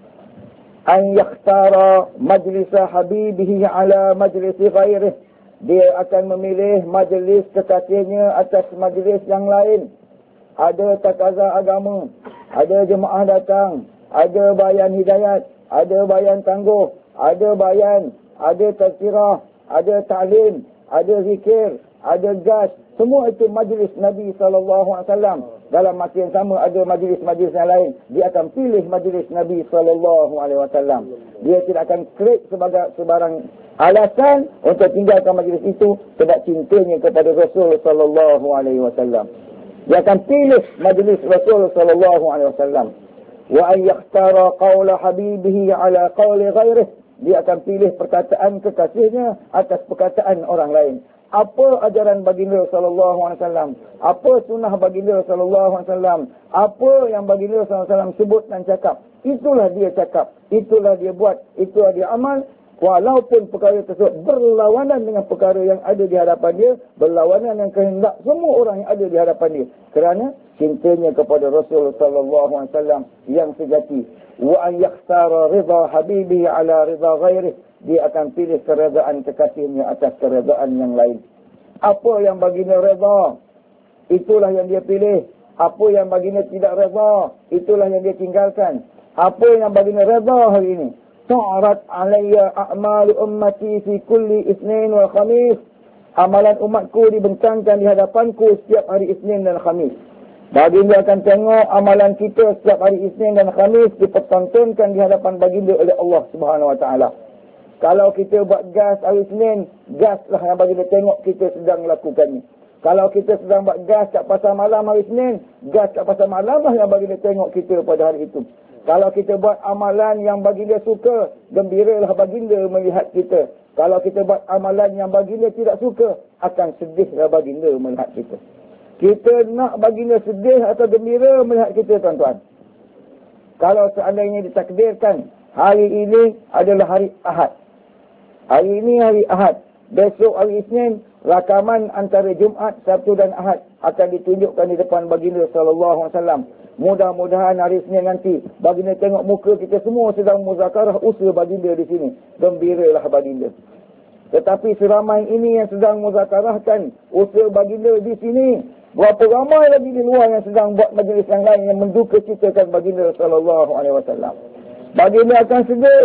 an yakhtara majlisa habibihi ala majlisi ghairih. Dia akan memilih majlis kekasihnya atas majlis yang lain. Ada takaza agama, ada jemaah datang, ada bayan hidayat, ada bayan tangguh, ada bayan, ada tazkirah, ada ta'lim, ada zikir, ada gas. Semua itu majlis Nabi SAW. Dalam masa yang sama ada majlis-majlis yang lain. Dia akan pilih majlis Nabi SAW. Dia tidak akan create sebarang alasan untuk tinggalkan majlis itu sebab cintanya kepada Rasul SAW. Dia akan pilih majlis Rasul SAW. Wa an yakhtara qawla habibihi ala qawli ghairih. Dia akan pilih perkataan kekasihnya atas perkataan orang lain. Apa ajaran baginda sallallahu alaihi wasallam? Apa sunnah baginda sallallahu alaihi wasallam? Apa yang baginda sallallahu alaihi wasallam sebut dan cakap? Itulah dia cakap, itulah dia buat, itulah dia amal. Walaupun perkara tersebut berlawanan dengan perkara yang ada di hadapan dia, berlawanan dengan kehendak semua orang yang ada di hadapan dia. Kerana cintanya kepada Rasul sallallahu alaihi wasallam yang sejati. Wa an yakhtara ridha habibihi ala ridha ghairih. Dia akan pilih keredaan kekasihnya atas keredaan yang lain. Apa yang baginda redha, itulah yang dia pilih. Apa yang baginda tidak redha, itulah yang dia tinggalkan. Apa yang baginda redha hari ini? Ta'arat alayya a'malu ummati fi kulli isnin wal khamis. Amalan umatku dibentangkan di hadapanku setiap hari Isnin dan Khamis. Baginda akan tengok amalan kita setiap hari Isnin dan Khamis dipertontonkan di hadapan baginda oleh Allah Subhanahu Wa Taala. Kalau kita buat gas hari Isnin, gaslah yang baginda tengok kita sedang melakukannya. Kalau kita sedang buat gas kat pasar malam hari Isnin, gas kat pasar malam lah yang baginda tengok kita pada hari itu. Kalau kita buat amalan yang baginda suka, gembiralah baginda melihat kita. Kalau kita buat amalan yang baginda tidak suka, akan sedihlah baginda melihat kita. Kita nak baginda sedih atau gembira melihat kita, tuan-tuan. Kalau seandainya ditakdirkan hari ini adalah hari Ahad. Hari ini hari Ahad. Besok hari Isnin, rakaman antara Jumaat, Sabtu dan Ahad akan ditunjukkan di depan baginda sallallahu alaihi wasallam. Mudah-mudahan hari Isnin nanti baginda tengok muka kita semua sedang muzakarah usaha baginda di sini. Gembiralah baginda. Tetapi seramai ini yang sedang muzakarahkan usaha baginda di sini, berapa ramai lagi di luar yang sedang buat majlis yang lain yang menduka citakan baginda sallallahu alaihi wasallam. Baginda akan sedih.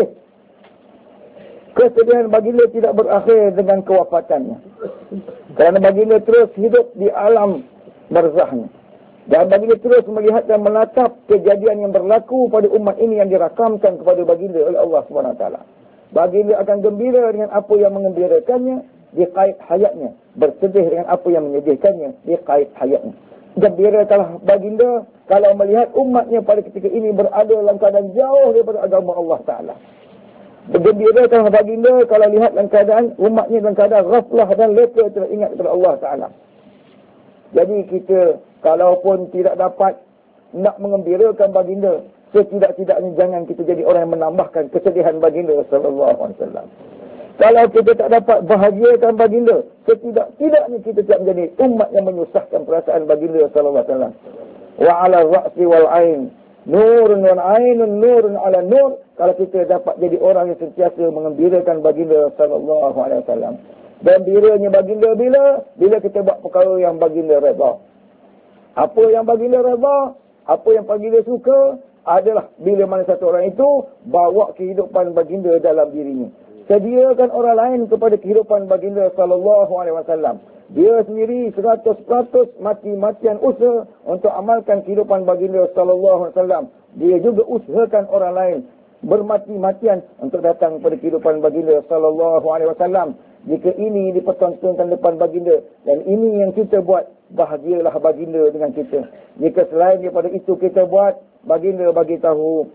Kesedihan baginda tidak berakhir dengan kewafatannya. Kerana baginda terus hidup di alam barzahnya. Dan baginda terus melihat dan menatap kejadian yang berlaku pada umat ini yang dirakamkan kepada baginda oleh Allah SWT. Baginda akan gembira dengan apa yang mengembirakannya di kait hayatnya. Bersedih dengan apa yang menyedihkannya di kait hayatnya. Gembirakanlah baginda kalau melihat umatnya pada ketika ini berada dalam keadaan jauh daripada agama Allah Ta'ala. Bergembirakanlah baginda kalau lihat dalam keadaan umatnya dalam keadaan ghaflah dan lupa tidak ingat kepada Allah Ta'ala. Jadi kita kalaupun tidak dapat nak mengembirakan baginda, setidak-tidaknya jangan kita jadi orang yang menambahkan kesedihan baginda sallallahu alaihi wasallam. Kalau kita tak dapat bahagiakan baginda, setidak-tidaknya kita tidak menjadi umat yang menyusahkan perasaan baginda sallallahu alaihi wasallam. Wa 'ala ar-ra'si wal 'ain nurun wa 'ainun nurun 'ala nur. Kalau kita dapat jadi orang yang sentiasa mengembirakan baginda sallallahu alaihi wasallam. Gembiranya baginda bila kita buat perkara yang baginda redha. Apa yang baginda redha, apa yang baginda suka adalah bila mana satu orang itu bawa kehidupan baginda dalam dirinya. Sediakan orang lain kepada kehidupan baginda sallallahu alaihi wasallam. Dia sendiri 100% mati-matian usaha untuk amalkan kehidupan baginda sallallahu alaihi wasallam. Dia juga usahakan orang lain bermati-matian untuk datang kepada kehidupan baginda sallallahu alaihi wasallam. Jika ini dipertontonkan depan baginda dan ini yang kita buat, bahagialah baginda dengan kita. Jika selain daripada itu kita buat, baginda bagi tahu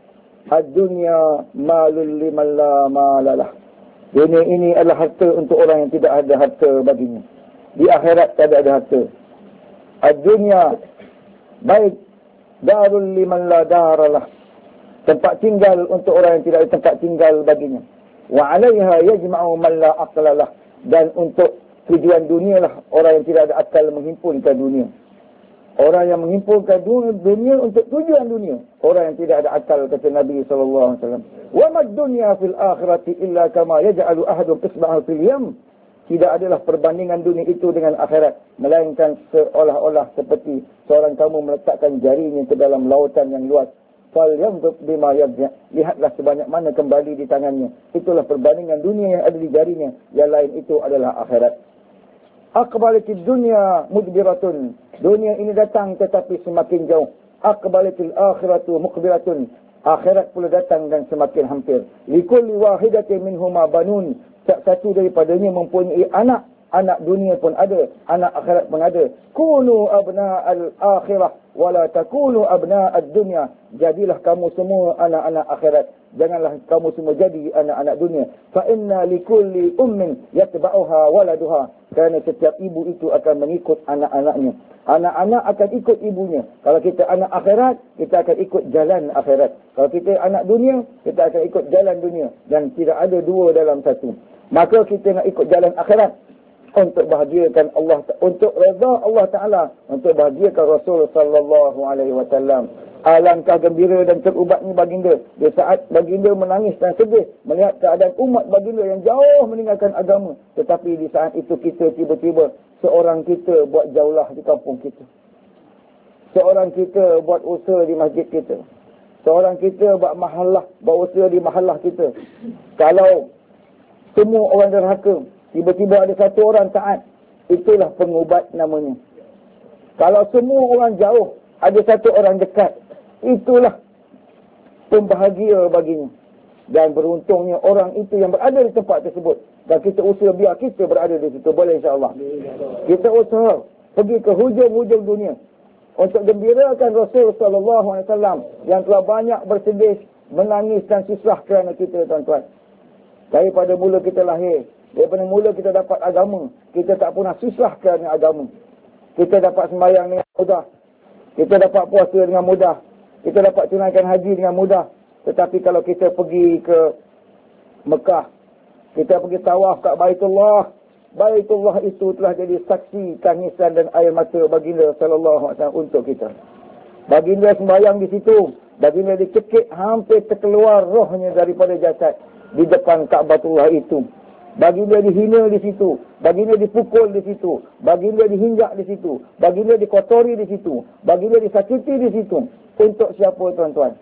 ad-dunya malul liman la malalah. Dunia ini adalah harta untuk orang yang tidak ada harta baginya. Di akhirat tidak ada harta. Ad-dunya baik darul liman la daralah. Tempat tinggal untuk orang yang tidak ada tempat tinggal baginya. Wa 'alaiha yajma'u man la aqla lah. Dan untuk tujuan dunia lah orang yang tidak ada akal menghimpunkan dunia. Orang yang menghimpunkan dunia untuk tujuan dunia. Orang yang tidak ada akal, kata Nabi SAW. Wa mad dunya fil akhirati illa kama yaj'alu ahadun isba'ahu fil yam. Tidak adalah perbandingan dunia itu dengan akhirat, melainkan seolah-olah seperti seorang kamu meletakkan jarinya ke dalam lautan yang luas. Falyanzur bima yarji'. Lihatlah sebanyak mana kembali di tangannya. Itulah perbandingan dunia yang ada di jarinya. Yang lain itu adalah akhirat. Aqbalatid dunya mudbiratun. Dunia ini datang tetapi semakin jauh. Aqbalatil akhiratu muqbiratun. Akhirat pula datang dan semakin hampir. Likulli wahidatin minhuma banun. Satu daripadanya mempunyai anak. Anak dunia pun ada, anak akhirat pun ada. Kunu abna'al akhirah wala takunu abna'ad dunya. Jadilah kamu semua anak-anak akhirat. Janganlah kamu semua jadi anak-anak dunia. Fa inna likulli ummin yatba'uha waladuha. Kerana setiap ibu itu akan mengikut anak-anaknya. Anak-anak akan ikut ibunya. Kalau kita anak akhirat, kita akan ikut jalan akhirat. Kalau kita anak dunia, kita akan ikut jalan dunia. Dan tidak ada dua dalam satu. Maka kita nak ikut jalan akhirat untuk bahagiakan Allah, untuk redha Allah Ta'ala, untuk bahagiakan Rasul sallallahu alaihi wasallam. Alangkah gembira dan terubatnya baginda di saat baginda menangis dan sedih melihat keadaan umat baginda yang jauh meninggalkan agama. Tetapi di saat itu kita tiba-tiba seorang kita buat jaulah di kampung kita. Seorang kita buat usaha di masjid kita. Seorang kita buat usaha di mahallah kita. Kalau semua orang derhaka, tiba-tiba ada satu orang taat, itulah pengubat namanya. Kalau semua orang jauh, ada satu orang dekat, itulah pembahagia baginya. Dan beruntungnya orang itu yang berada di tempat tersebut. Dan kita usaha biar kita berada di situ. Boleh insyaAllah. Kita usaha pergi ke hujung-hujung dunia untuk gembirakan Rasul SAW yang telah banyak bersedih, menangis dan susah kerana kita, tuan-tuan. Daripada mula kita lahir, daripada mula kita dapat agama, kita tak pernah susah kerana agama. Kita dapat sembahyang dengan mudah, kita dapat puasa dengan mudah, kita dapat tunaikan haji dengan mudah. Tetapi kalau kita pergi ke Mekah, kita pergi tawaf kat Baitullah, Baitullah itu telah jadi saksi tangisan dan air mata baginda sallallahu alaihi wasallam untuk kita. Baginda sembahyang di situ, baginda dicekik hampir terkeluar rohnya daripada jasad di depan Kaabahullah itu. Baginda dihina di situ, baginda dipukul di situ, baginda dihinjak di situ, baginda dikotori di situ, baginda disakiti di situ. Untuk siapa, tuan-tuan?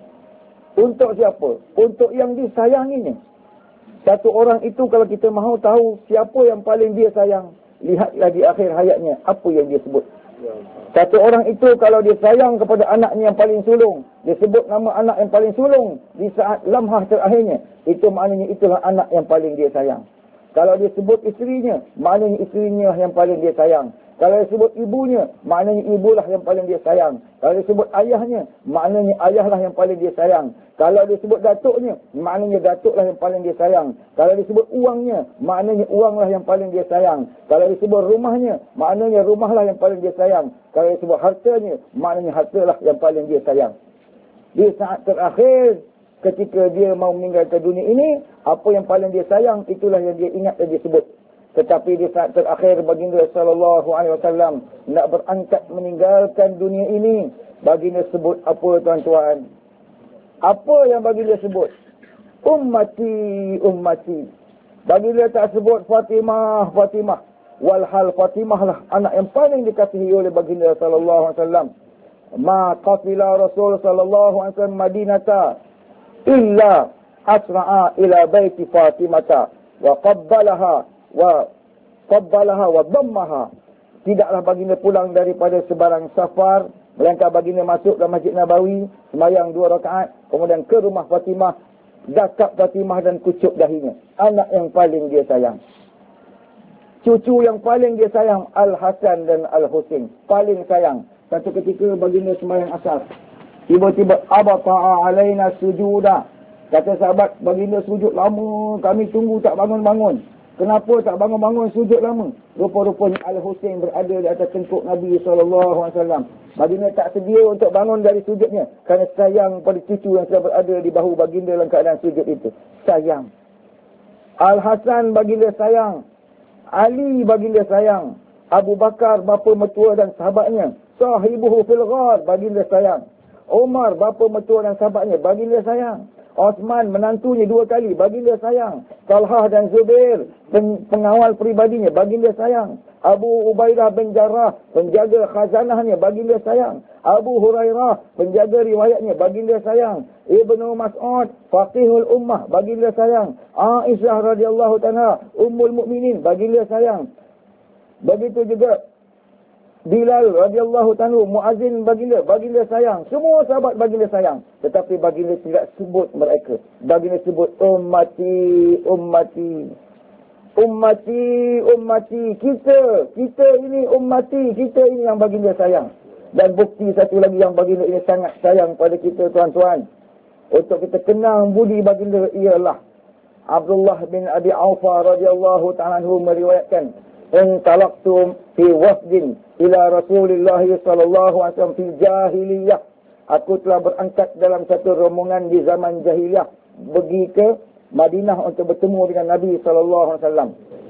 Untuk siapa? Untuk yang disayanginya. Satu orang itu kalau kita mahu tahu siapa yang paling dia sayang, lihatlah di akhir hayatnya apa yang dia sebut. Satu orang itu kalau dia sayang kepada anaknya yang paling sulung, dia sebut nama anak yang paling sulung di saat lamhah terakhirnya, itu maknanya itulah anak yang paling dia sayang. Kalau dia sebut isterinya, maknanya isterinya yang paling dia sayang. Kalau dia sebut ibunya, maknanya ibulah yang paling dia sayang. Kalau dia sebut ayahnya, maknanya ayahlah yang paling dia sayang. Kalau dia sebut datuknya, maknanya datuklah yang paling dia sayang. Kalau dia sebut uangnya, maknanya uanglah yang paling dia sayang. Kalau dia sebut rumahnya, maknanya rumahlah yang paling dia sayang. Kalau dia sebut hartanya, maknanya hartalah yang paling dia sayang. Di saat terakhir, ketika dia mau meninggalkan dunia ini, apa yang paling dia sayang, itulah yang dia ingat dan dia sebut. Tetapi di saat terakhir baginda sallallahu alaihi wasallam nak berangkat meninggalkan dunia ini, baginda sebut apa, tuan-tuan? Apa yang baginda sebut? Ummati, ummati. Baginda tak sebut Fatimah, Fatimah. Walhal Fatimah lah anak yang paling dikasihi oleh baginda sallallahu alaihi wasallam. Ma qafila Rasul sallallahu alaihi wasallam Madinata illa asra'a ila baiti Fatimata wa qabbalaha wa dammaha. Tidaklah baginda pulang daripada sebarang safar, melainkan baginda masuk dalam Masjid Nabawi, sembahyang 2 rakaat, kemudian ke rumah Fatimah, dakap Fatimah dan kucuk dahinya. Anak yang paling dia sayang. Cucu yang paling dia sayang, Al-Hasan dan Al-Husain. Paling sayang. Satu ketika baginda sembahyang asar, tiba-tiba abata'a alaina sujuda. Kata sahabat, baginda sujud lama, kami tunggu tak bangun-bangun. Kenapa tak bangun-bangun sujud lama? Rupa-rupanya Al-Husain berada di atas tengkuk Nabi SAW. Baginda tak sedia untuk bangun dari sujudnya kerana sayang pada cucu yang sedang berada di bahu baginda dalam keadaan sujud itu. Sayang. Al-Hasan baginda sayang. Ali baginda sayang. Abu Bakar bapa mertua dan sahabatnya. Sahibuhu fil ghar baginda sayang. Umar bapa mertua dan sahabatnya baginda sayang. Osman menantunya 2 kali, baginda sayang. Talhah dan Zubair, pengawal peribadinya, baginda sayang. Abu Ubaidah bin Jarrah, penjaga khazanahnya, baginda sayang. Abu Hurairah, penjaga riwayatnya, baginda sayang. Ibnu Mas'ud, faqihul ummah, baginda sayang. Aisyah radhiyallahu ta'ala, ummul mukminin, baginda sayang. Begitu juga Bilal radhiyallahu ta'ala, muazzin baginda sayang. Semua sahabat baginda sayang. Tetapi baginda tidak sebut mereka. Baginda sebut ummati, ummati. Ummati, ummati. Kita ini ummati. Kita ini yang baginda sayang. Dan bukti satu lagi yang baginda ini sangat sayang pada kita, tuan-tuan. Untuk kita kenal budi baginda ialah Abdullah bin Abi Aufa radhiyallahu ta'ala anhu meriwayatkan, "Intalaqtum fi wafdin ila Rasulillah sallallahu alaihi wasallam fi jahiliyah." Aku telah berangkat dalam satu rombongan di zaman jahiliyah pergi ke Madinah untuk bertemu dengan Nabi sallallahu alaihi wasallam.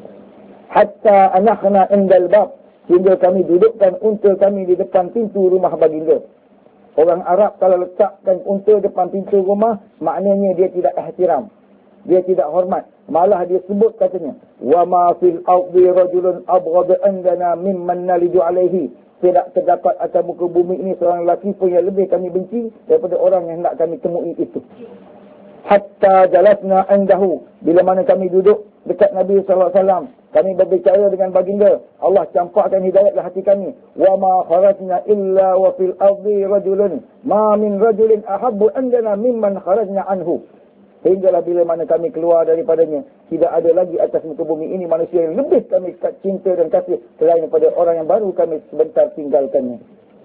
Hatta anakhna indal bab, sehingga kami dudukkan unta kami di depan pintu rumah baginda. Orang Arab kalau letakkan unta depan pintu rumah, maknanya dia tidak ihtiram. Dia tidak hormat. Malah dia sebut katanya, "Wa ma fil ardi rajulun abghad indana mimman nalidu alaihi." Tidak terdapat atas muka bumi ini seorang lelaki pun yang lebih kami benci daripada orang yang hendak kami temui itu. Hatta jalasna indahu, bila mana kami duduk dekat Nabi SAW. Kami berbicara dengan baginda. Allah campakkan hidayat dalam hati kami. Wa ma kharajna illa wa fil ardi rajulun. Ma min rajulin ahabbu andana mimman kharajna anhu. Hinggalah bila mana kami keluar daripadanya, tidak ada lagi atas muka bumi ini manusia yang lebih kami cinta dan kasih selain daripada orang yang baru kami sebentar tinggalkannya.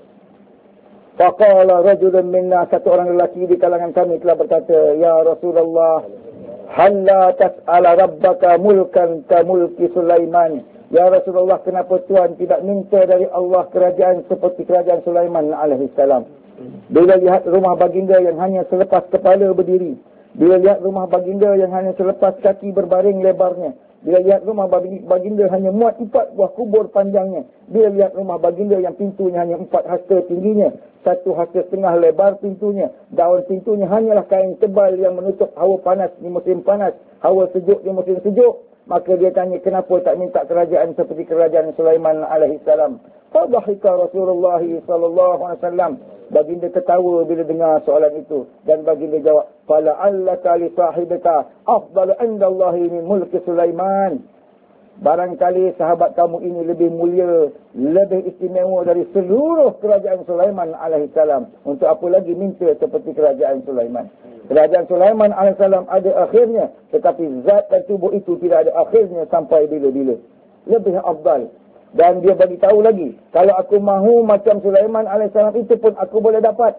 Faqala rajulun minna, satu orang lelaki di kalangan kami telah berkata, Ya Rasulullah, halla tas'ala rabbaka mulkan ka mulki Sulaiman. Ya Rasulullah, kenapa Tuhan tidak minta dari Allah kerajaan seperti kerajaan Sulaiman alaihissalam? Bila lihat rumah baginda yang hanya selepas kepala berdiri, bila lihat rumah baginda yang hanya selepas kaki berbaring lebarnya, bila lihat rumah baginda hanya muat 4 buah kubur panjangnya, bila lihat rumah baginda yang pintunya hanya 4 hasta tingginya, 1 hasta setengah lebar pintunya, daun pintunya hanyalah kain tebal yang menutup hawa panas di musim panas, hawa sejuk di musim sejuk, maka dia tanya, kenapa tak minta kerajaan seperti kerajaan Sulaiman alaihissalam? Fadhahika Rasulullah sallallahu alaihi wasallam. Baginda ketawa bila dengar soalan itu, dan baginda jawab, fala'allaka li sahibika afdalu indallahi min mulki Sulaiman. Barangkali sahabat kamu ini lebih mulia, lebih istimewa dari seluruh kerajaan Sulaiman alaihissalam. Untuk apa lagi minta seperti kerajaan Sulaiman? Kerajaan Sulaiman alaihissalam ada akhirnya, tetapi zat dan tubuh itu tidak ada akhirnya sampai bila-bila. Lebih afdal. Dan dia bagi tahu lagi, kalau aku mahu macam Sulaiman alaihissalam itu pun aku boleh dapat.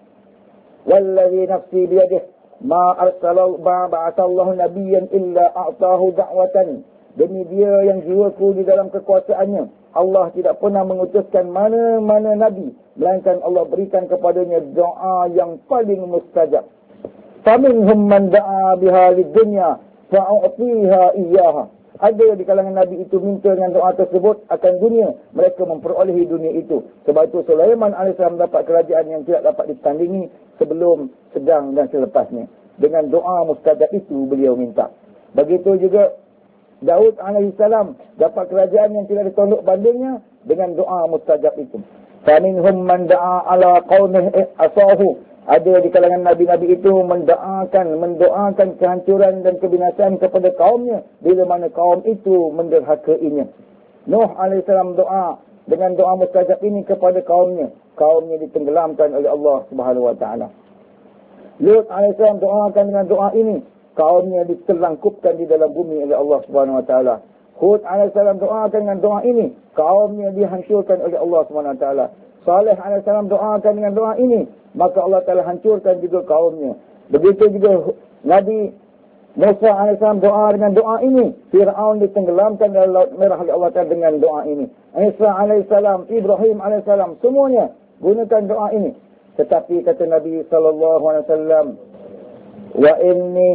Wallazi nafsi biyadih ma ba'athallahu nabiyyan illa a'tahu da'watan. Demi dia yang jiwaku di dalam kekuasaannya, Allah tidak pernah mengutuskan mana-mana nabi, melainkan Allah berikan kepadanya doa yang paling mustajab. Faminhum man da'a biha lid-dunya fa'u'tiha iyyaha. Ada di kalangan Nabi itu minta dengan doa tersebut akan dunia, mereka memperolehi dunia itu. Sebab itu Sulaiman AS dapat kerajaan yang tidak dapat ditandingi sebelum, sedang dan selepasnya. Dengan doa mustajab itu beliau minta. Begitu juga Daud AS dapat kerajaan yang tidak ditolak bandingnya dengan doa mustajab itu. Faminhum man da'a ala qaumihi asahu. Ada di kalangan Nabi-Nabi itu mendoakan kehancuran dan kebinasaan kepada kaumnya bila mana kaum itu menderhakainya. Nuh AS doa dengan doa mustajab ini kepada kaumnya. Kaumnya ditenggelamkan oleh Allah SWT. Lut AS doakan dengan doa ini. Kaumnya diterlangkupkan di dalam bumi oleh Allah SWT. Hud AS doakan dengan doa ini. Kaumnya dihancurkan oleh Allah SWT. Saleh AS doakan dengan doa ini, maka Allah Ta'ala hancurkan juga kaumnya. Begitu juga Nabi Musa AS doa dengan doa ini. Fir'aun ditenggelamkan dalam Laut Merah oleh Allah Ta'ala dengan doa ini. Isa AS, Ibrahim AS, semuanya gunakan doa ini. Tetapi kata Nabi SAW, wa inni,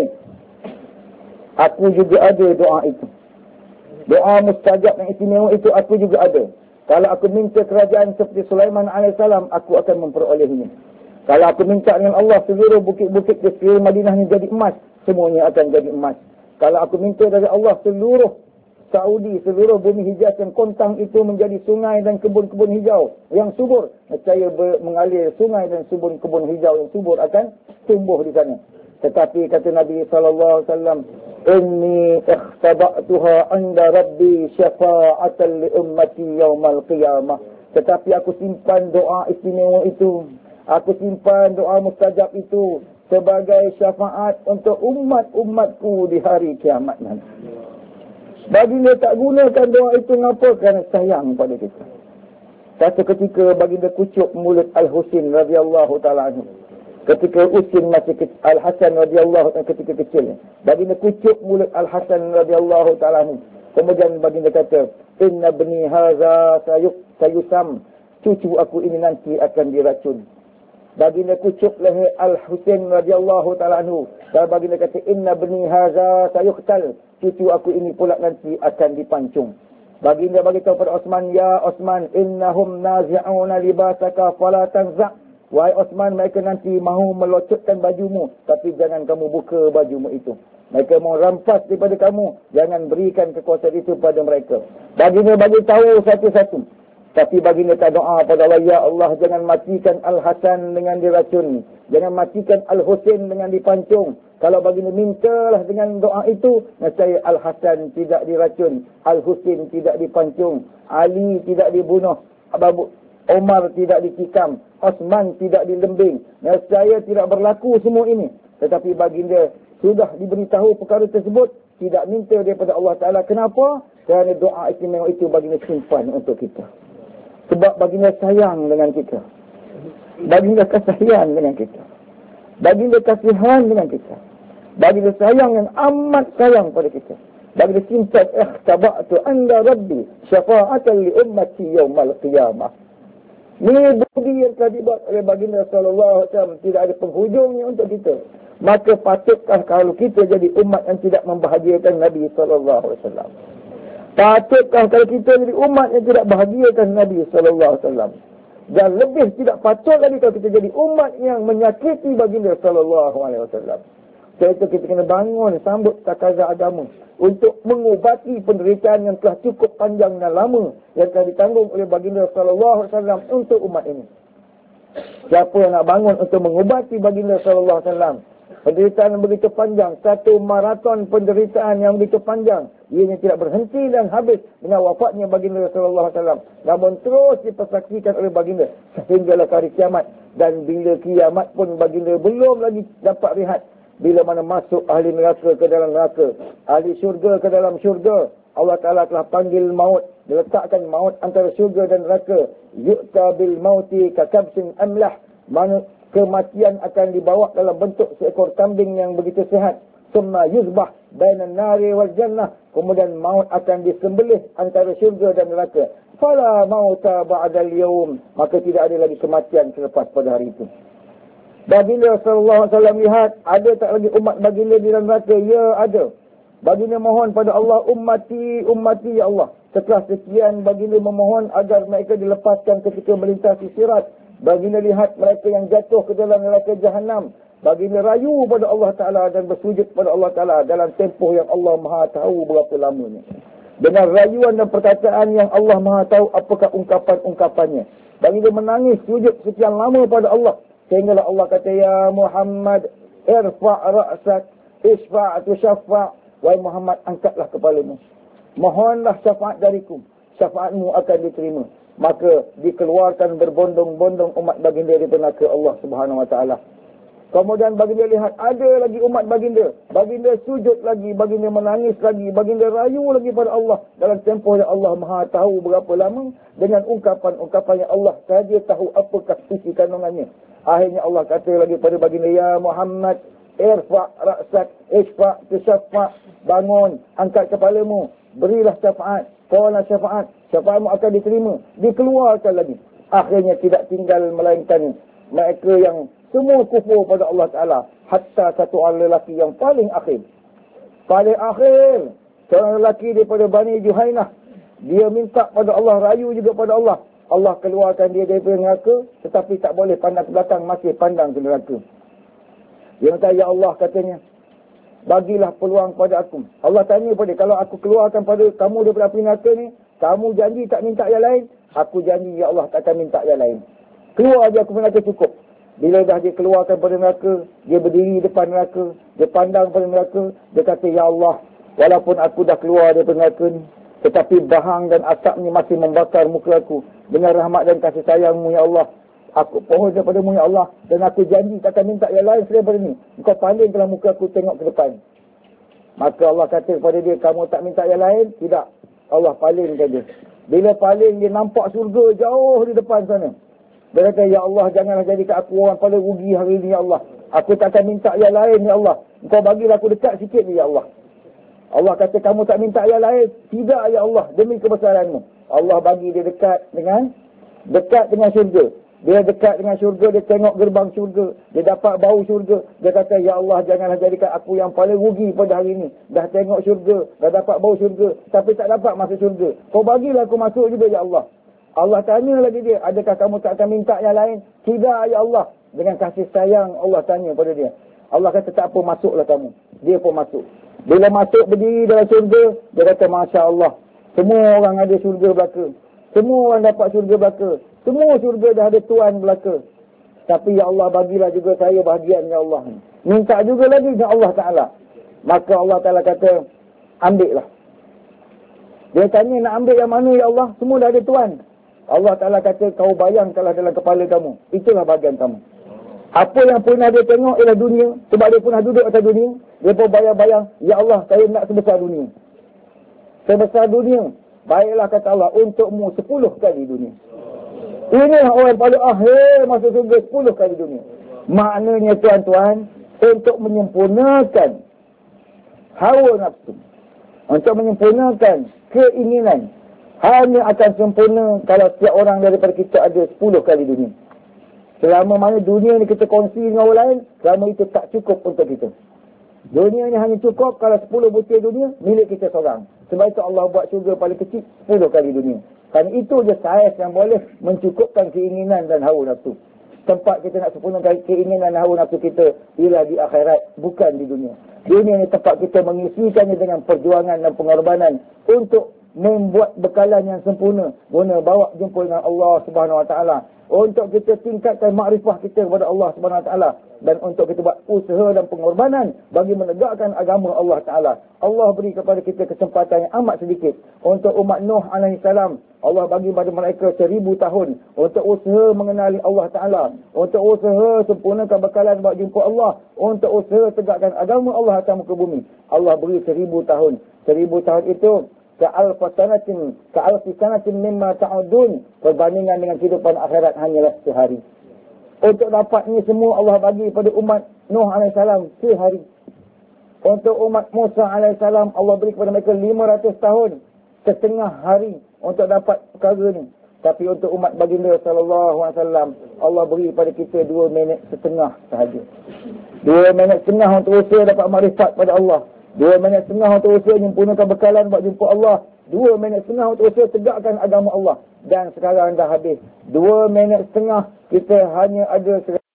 aku juga ada doa itu. Doa mustajab yang istimewa itu aku juga ada. Kalau aku minta kerajaan seperti Sulaiman AS, aku akan memperolehinya. Kalau aku minta dengan Allah seluruh bukit-bukit di sekeliling Madinah ini jadi emas, semuanya akan jadi emas. Kalau aku minta dari Allah seluruh Saudi, seluruh bumi Hijaz yang kontang itu menjadi sungai dan kebun-kebun hijau yang subur, saya mengalir sungai dan kebun hijau yang subur akan tumbuh di sana. Tetapi kata Nabi SAW, inni ikhtaba'tuha anda rabbi syafa'atan li ummati yawmal qiyamah. Tetapi aku simpan doa istimewa itu, aku simpan doa mustajab itu sebagai syafaat untuk umat-umatku di hari kiamat nanti. Baginda tak gunakan doa itu ngapa? Kerana sayang pada kita. Satu ketika baginda kucuk mulut Al-Husin radhiyallahu ta'ala anhu. Ketika Husin masih kecil, Al-Hasan radhiyallahu ta'ala ketika kecil, baginda kucuk mulut Al-Hasan radhiyallahu ta'ala anhu. Kemudian baginda kata, inna bni haza sayusam. Cucu aku ini nanti akan diracun. Baginda kucuk leher Al-Husin radhiyallahu ta'ala anhu. Dan baginda kata, inna bni haza sayuqtal. Cucu aku ini pula nanti akan dipancung. Baginda beritahu pada Osman, ya Osman, innahum nazi'una libasaka fala tanza'. Wahai Osman, mereka nanti mahu melocotkan bajumu, tapi jangan kamu buka bajumu itu. Mereka mahu rampas daripada kamu, jangan berikan kekuasaan itu pada mereka. Baginda bagi tahu satu-satu. Tapi baginda tak doa pada Allah, ya Allah, jangan matikan Al-Hasan dengan diracun. Jangan matikan Al-Husin dengan dipancung. Kalau baginda mintalah dengan doa itu, nescaya Al-Hasan tidak diracun, Al-Husin tidak dipancung, Ali tidak dibunuh, Umar tidak ditikam, Osman tidak dilembing. Nescaya tidak berlaku semua ini. Tetapi baginda sudah diberitahu perkara tersebut, tidak minta daripada Allah Ta'ala. Kenapa? Kerana doa istimewa itu baginda simpan untuk kita. Sebab baginda sayang dengan kita. Baginda kasihan dengan kita. Baginda kasihan dengan kita. Baginda sayang yang amat sayang pada kita. Baginda cinta, ikhtaba'tu anda rabbi syafa'atan li ummati yawmal qiyamah. Ini budi yang telah dibuat oleh baginda sallallahu alaihi wasallam, tidak ada penghujungnya untuk kita. Maka patutkah kalau kita jadi umat yang tidak membahagiakan Nabi sallallahu alaihi wasallam? Patutkah kalau kita jadi umat yang tidak bahagiakan Nabi sallallahu alaihi wasallam? Dan lebih tidak patut lagi kalau kita jadi umat yang menyakiti baginda sallallahu alaihi wasallam. Sebab itu kita kena bangun sambut takaza agama untuk mengubati penderitaan yang telah cukup panjang dan lama yang telah ditanggung oleh baginda sallallahu alaihi wasallam untuk umat ini. Siapa yang nak bangun untuk mengubati baginda sallallahu alaihi wasallam, penderitaan yang begitu panjang, satu maraton penderitaan yang begitu panjang, ianya tidak berhenti dan habis dengan wafatnya baginda sallallahu alaihi wasallam, namun terus dipersaksikan oleh baginda sehinggalah hari kiamat. Dan bila kiamat pun baginda belum lagi dapat rehat. Bila mana masuk ahli neraka ke dalam neraka, ahli syurga ke dalam syurga, Allah Ta'ala telah panggil maut, diletakkan maut antara syurga dan neraka. Yu'ta bil mauti kakabsin amlah, mana kematian akan dibawa dalam bentuk seekor kambing yang begitu sehat. Summa yuzbah bainan nari wal jannah, kemudian maut akan disembelih antara syurga dan neraka. Fala mauta ba'dal yawm, maka tidak ada lagi kematian selepas pada hari itu. Baginda sallallahu alaihi wasallam lihat, ada tak lagi umat baginda di dalam neraka? Ya, ada. Baginda mohon pada Allah, ummati, ummati ya Allah. Setelah sekian baginda memohon agar mereka dilepaskan ketika melintasi sirat. Baginda lihat mereka yang jatuh ke dalam neraka Jahannam. Baginda rayu pada Allah Ta'ala dan bersujud pada Allah Ta'ala dalam tempoh yang Allah Maha tahu berapa lamanya. Dengan rayuan dan perkataan yang Allah Maha tahu apakah ungkapan-ungkapannya. Baginda menangis sujud sekian lama pada Allah. Sehinggalah Allah kata, ya Muhammad, irfa' ra'sak, isfa'atu syaffa'. Wahai Muhammad, angkatlah kepalamu. Mohonlah syafaat dariku. Syafaatmu akan diterima. Maka dikeluarkan berbondong-bondong umat baginda dari neraka Allah Subhanahu Wa Taala. Kemudian baginda lihat ada lagi umat baginda. Baginda sujud lagi, baginda menangis lagi, baginda rayu lagi pada Allah. Dalam tempoh yang Allah Maha tahu berapa lama. Dengan ungkapan-ungkapan yang Allah sahaja tahu apakah isi kandungannya. Akhirnya Allah kata lagi pada baginda, ya Muhammad, irfa' ra'sak, isfa' tusyaffa'. Bangun, angkat kepalamu, berilah syafaat. Qala syafaat, syafaatmu akan diterima. Dikeluarkan lagi. Akhirnya tidak tinggal melainkan mereka yang semua kufur pada Allah Ta'ala. Hatta satu orang lelaki yang paling akhir. Paling akhir. Seorang lelaki daripada Bani Juhainah. Dia minta pada Allah, rayu juga pada Allah. Allah keluarkan dia daripada neraka. Tetapi tak boleh pandang ke belakang, masih pandang ke neraka. Dia minta, ya Allah katanya, bagilah peluang pada aku. Allah tanya pada dia, kalau aku keluarkan pada kamu daripada api neraka ni, kamu janji tak minta yang lain? Aku janji, ya Allah, tak akan minta yang lain. Keluar je aku neraka cukup. Bila dah dia keluarkan pada neraka, dia berdiri depan neraka, dia pandang pada neraka, dia kata, ya Allah, walaupun aku dah keluar daripada neraka ni, tetapi bahang dan asapnya masih membakar muka aku. Dengan rahmat dan kasih sayangmu, ya Allah, aku pohon daripadamu, ya Allah, dan aku janji tak akan minta yang lain selain daripada ni. Engkau palingkanlah muka aku tengok ke depan. Maka Allah kata kepada dia, kamu tak minta yang lain? Tidak. Allah palingkan dia. Bila paling, dia nampak syurga jauh di depan sana. Dia kata, ya Allah, janganlah jadikan aku orang paling rugi hari ini, ya Allah. Aku tak akan minta yang lain, ya Allah. Engkau bagilah aku dekat sikit ni, ya Allah. Allah kata, kamu tak minta yang lain? Tidak, ya Allah, demi kebesaranmu. Allah bagi dia dekat dengan syurga. Dia dekat dengan syurga, dia tengok gerbang syurga, dia dapat bau syurga. Dia kata, ya Allah, janganlah jadikan aku yang paling rugi pada hari ini. Dah tengok syurga, dah dapat bau syurga, tapi tak dapat masuk syurga. Kau bagilah aku masuk juga, ya Allah. Allah tanya lagi dia, adakah kamu tak akan minta yang lain? Tidak, ya Allah. Dengan kasih sayang Allah tanya pada dia. Allah kata, tak apa, masuklah kamu. Dia pun masuk. Bila masuk berdiri dalam syurga, dia kata, Masya Allah, semua orang ada syurga belaka. Semua orang dapat syurga belaka. Semua syurga dah ada tuan belaka. Tapi ya Allah, bagilah juga saya bahagian ya Allah. Minta juga lagi dengan Allah Ta'ala. Maka Allah Ta'ala kata, ambil lah. Dia tanya nak ambil yang mana ya Allah? Semua dah ada Tuhan. Allah Ta'ala kata, kau bayangkanlah dalam kepala kamu. Itulah bahagian kamu. Apa yang pernah dia tengok ialah dunia. Sebab dia pernah duduk atas dunia. Dia pun bayang-bayang, ya Allah, saya nak sebesar dunia. Sebesar dunia. Baiklah kata Allah, untukmu 10 kali dunia. Inilah orang paling akhir masuk surga 10 kali dunia. Maknanya tuan-tuan, untuk menyempurnakan hawa nafsu, untuk menyempurnakan keinginan, hanya akan sempurna kalau setiap orang daripada kita ada 10 kali dunia. Selama mana dunia ni kita kongsi dengan orang lain, selama itu tak cukup untuk kita. Dunia ni hanya cukup kalau 10 butir dunia milik kita seorang. Sebab itu Allah buat syurga paling kecil 10 kali dunia. Kerana itu je saiz yang boleh mencukupkan keinginan dan hawa nafsu. Tempat kita nak sempurnakan keinginan dan hawa nafsu kita ialah di akhirat, bukan di dunia. Dunia ni tempat kita mengisikannya dengan perjuangan dan pengorbanan untuk membuat bekalan yang sempurna, guna bawa jumpa dengan Allah Subhanahu Wa Taala, untuk kita tingkatkan makrifah kita kepada Allah Subhanahu Wa Taala, dan untuk kita buat usaha dan pengorbanan bagi menegakkan agama Allah Taala. Allah beri kepada kita kesempatan yang amat sedikit. Untuk umat Nuh alaihi salam, Allah bagi pada mereka 1000 tahun untuk usaha mengenali Allah Taala, untuk usaha sempurnakan bekalan buat jumpa Allah, untuk usaha tegakkan agama Allah atas muka bumi. Allah beri 1000 tahun. 1000 tahun itu ka'alfi sanatin mimma ta'udun, perbandingan dengan kehidupan akhirat hanyalah sehari. Untuk dapat ini semua Allah bagi pada umat Nuh AS sehari. Untuk umat Musa AS Allah beri kepada mereka 500 tahun, setengah hari untuk dapat perkara ni. Tapi untuk umat baginda sallallahu alaihi wasallam, Allah beri kepada kita 2 minit setengah sahaja. 2 minit setengah untuk usaha dapat makrifat pada Allah. 2 minit setengah untuk usaha menyempurnakan bekalan buat jumpa Allah. 2 minit setengah untuk usaha tegakkan agama Allah. Dan sekarang dah habis. 2 minit setengah kita hanya ada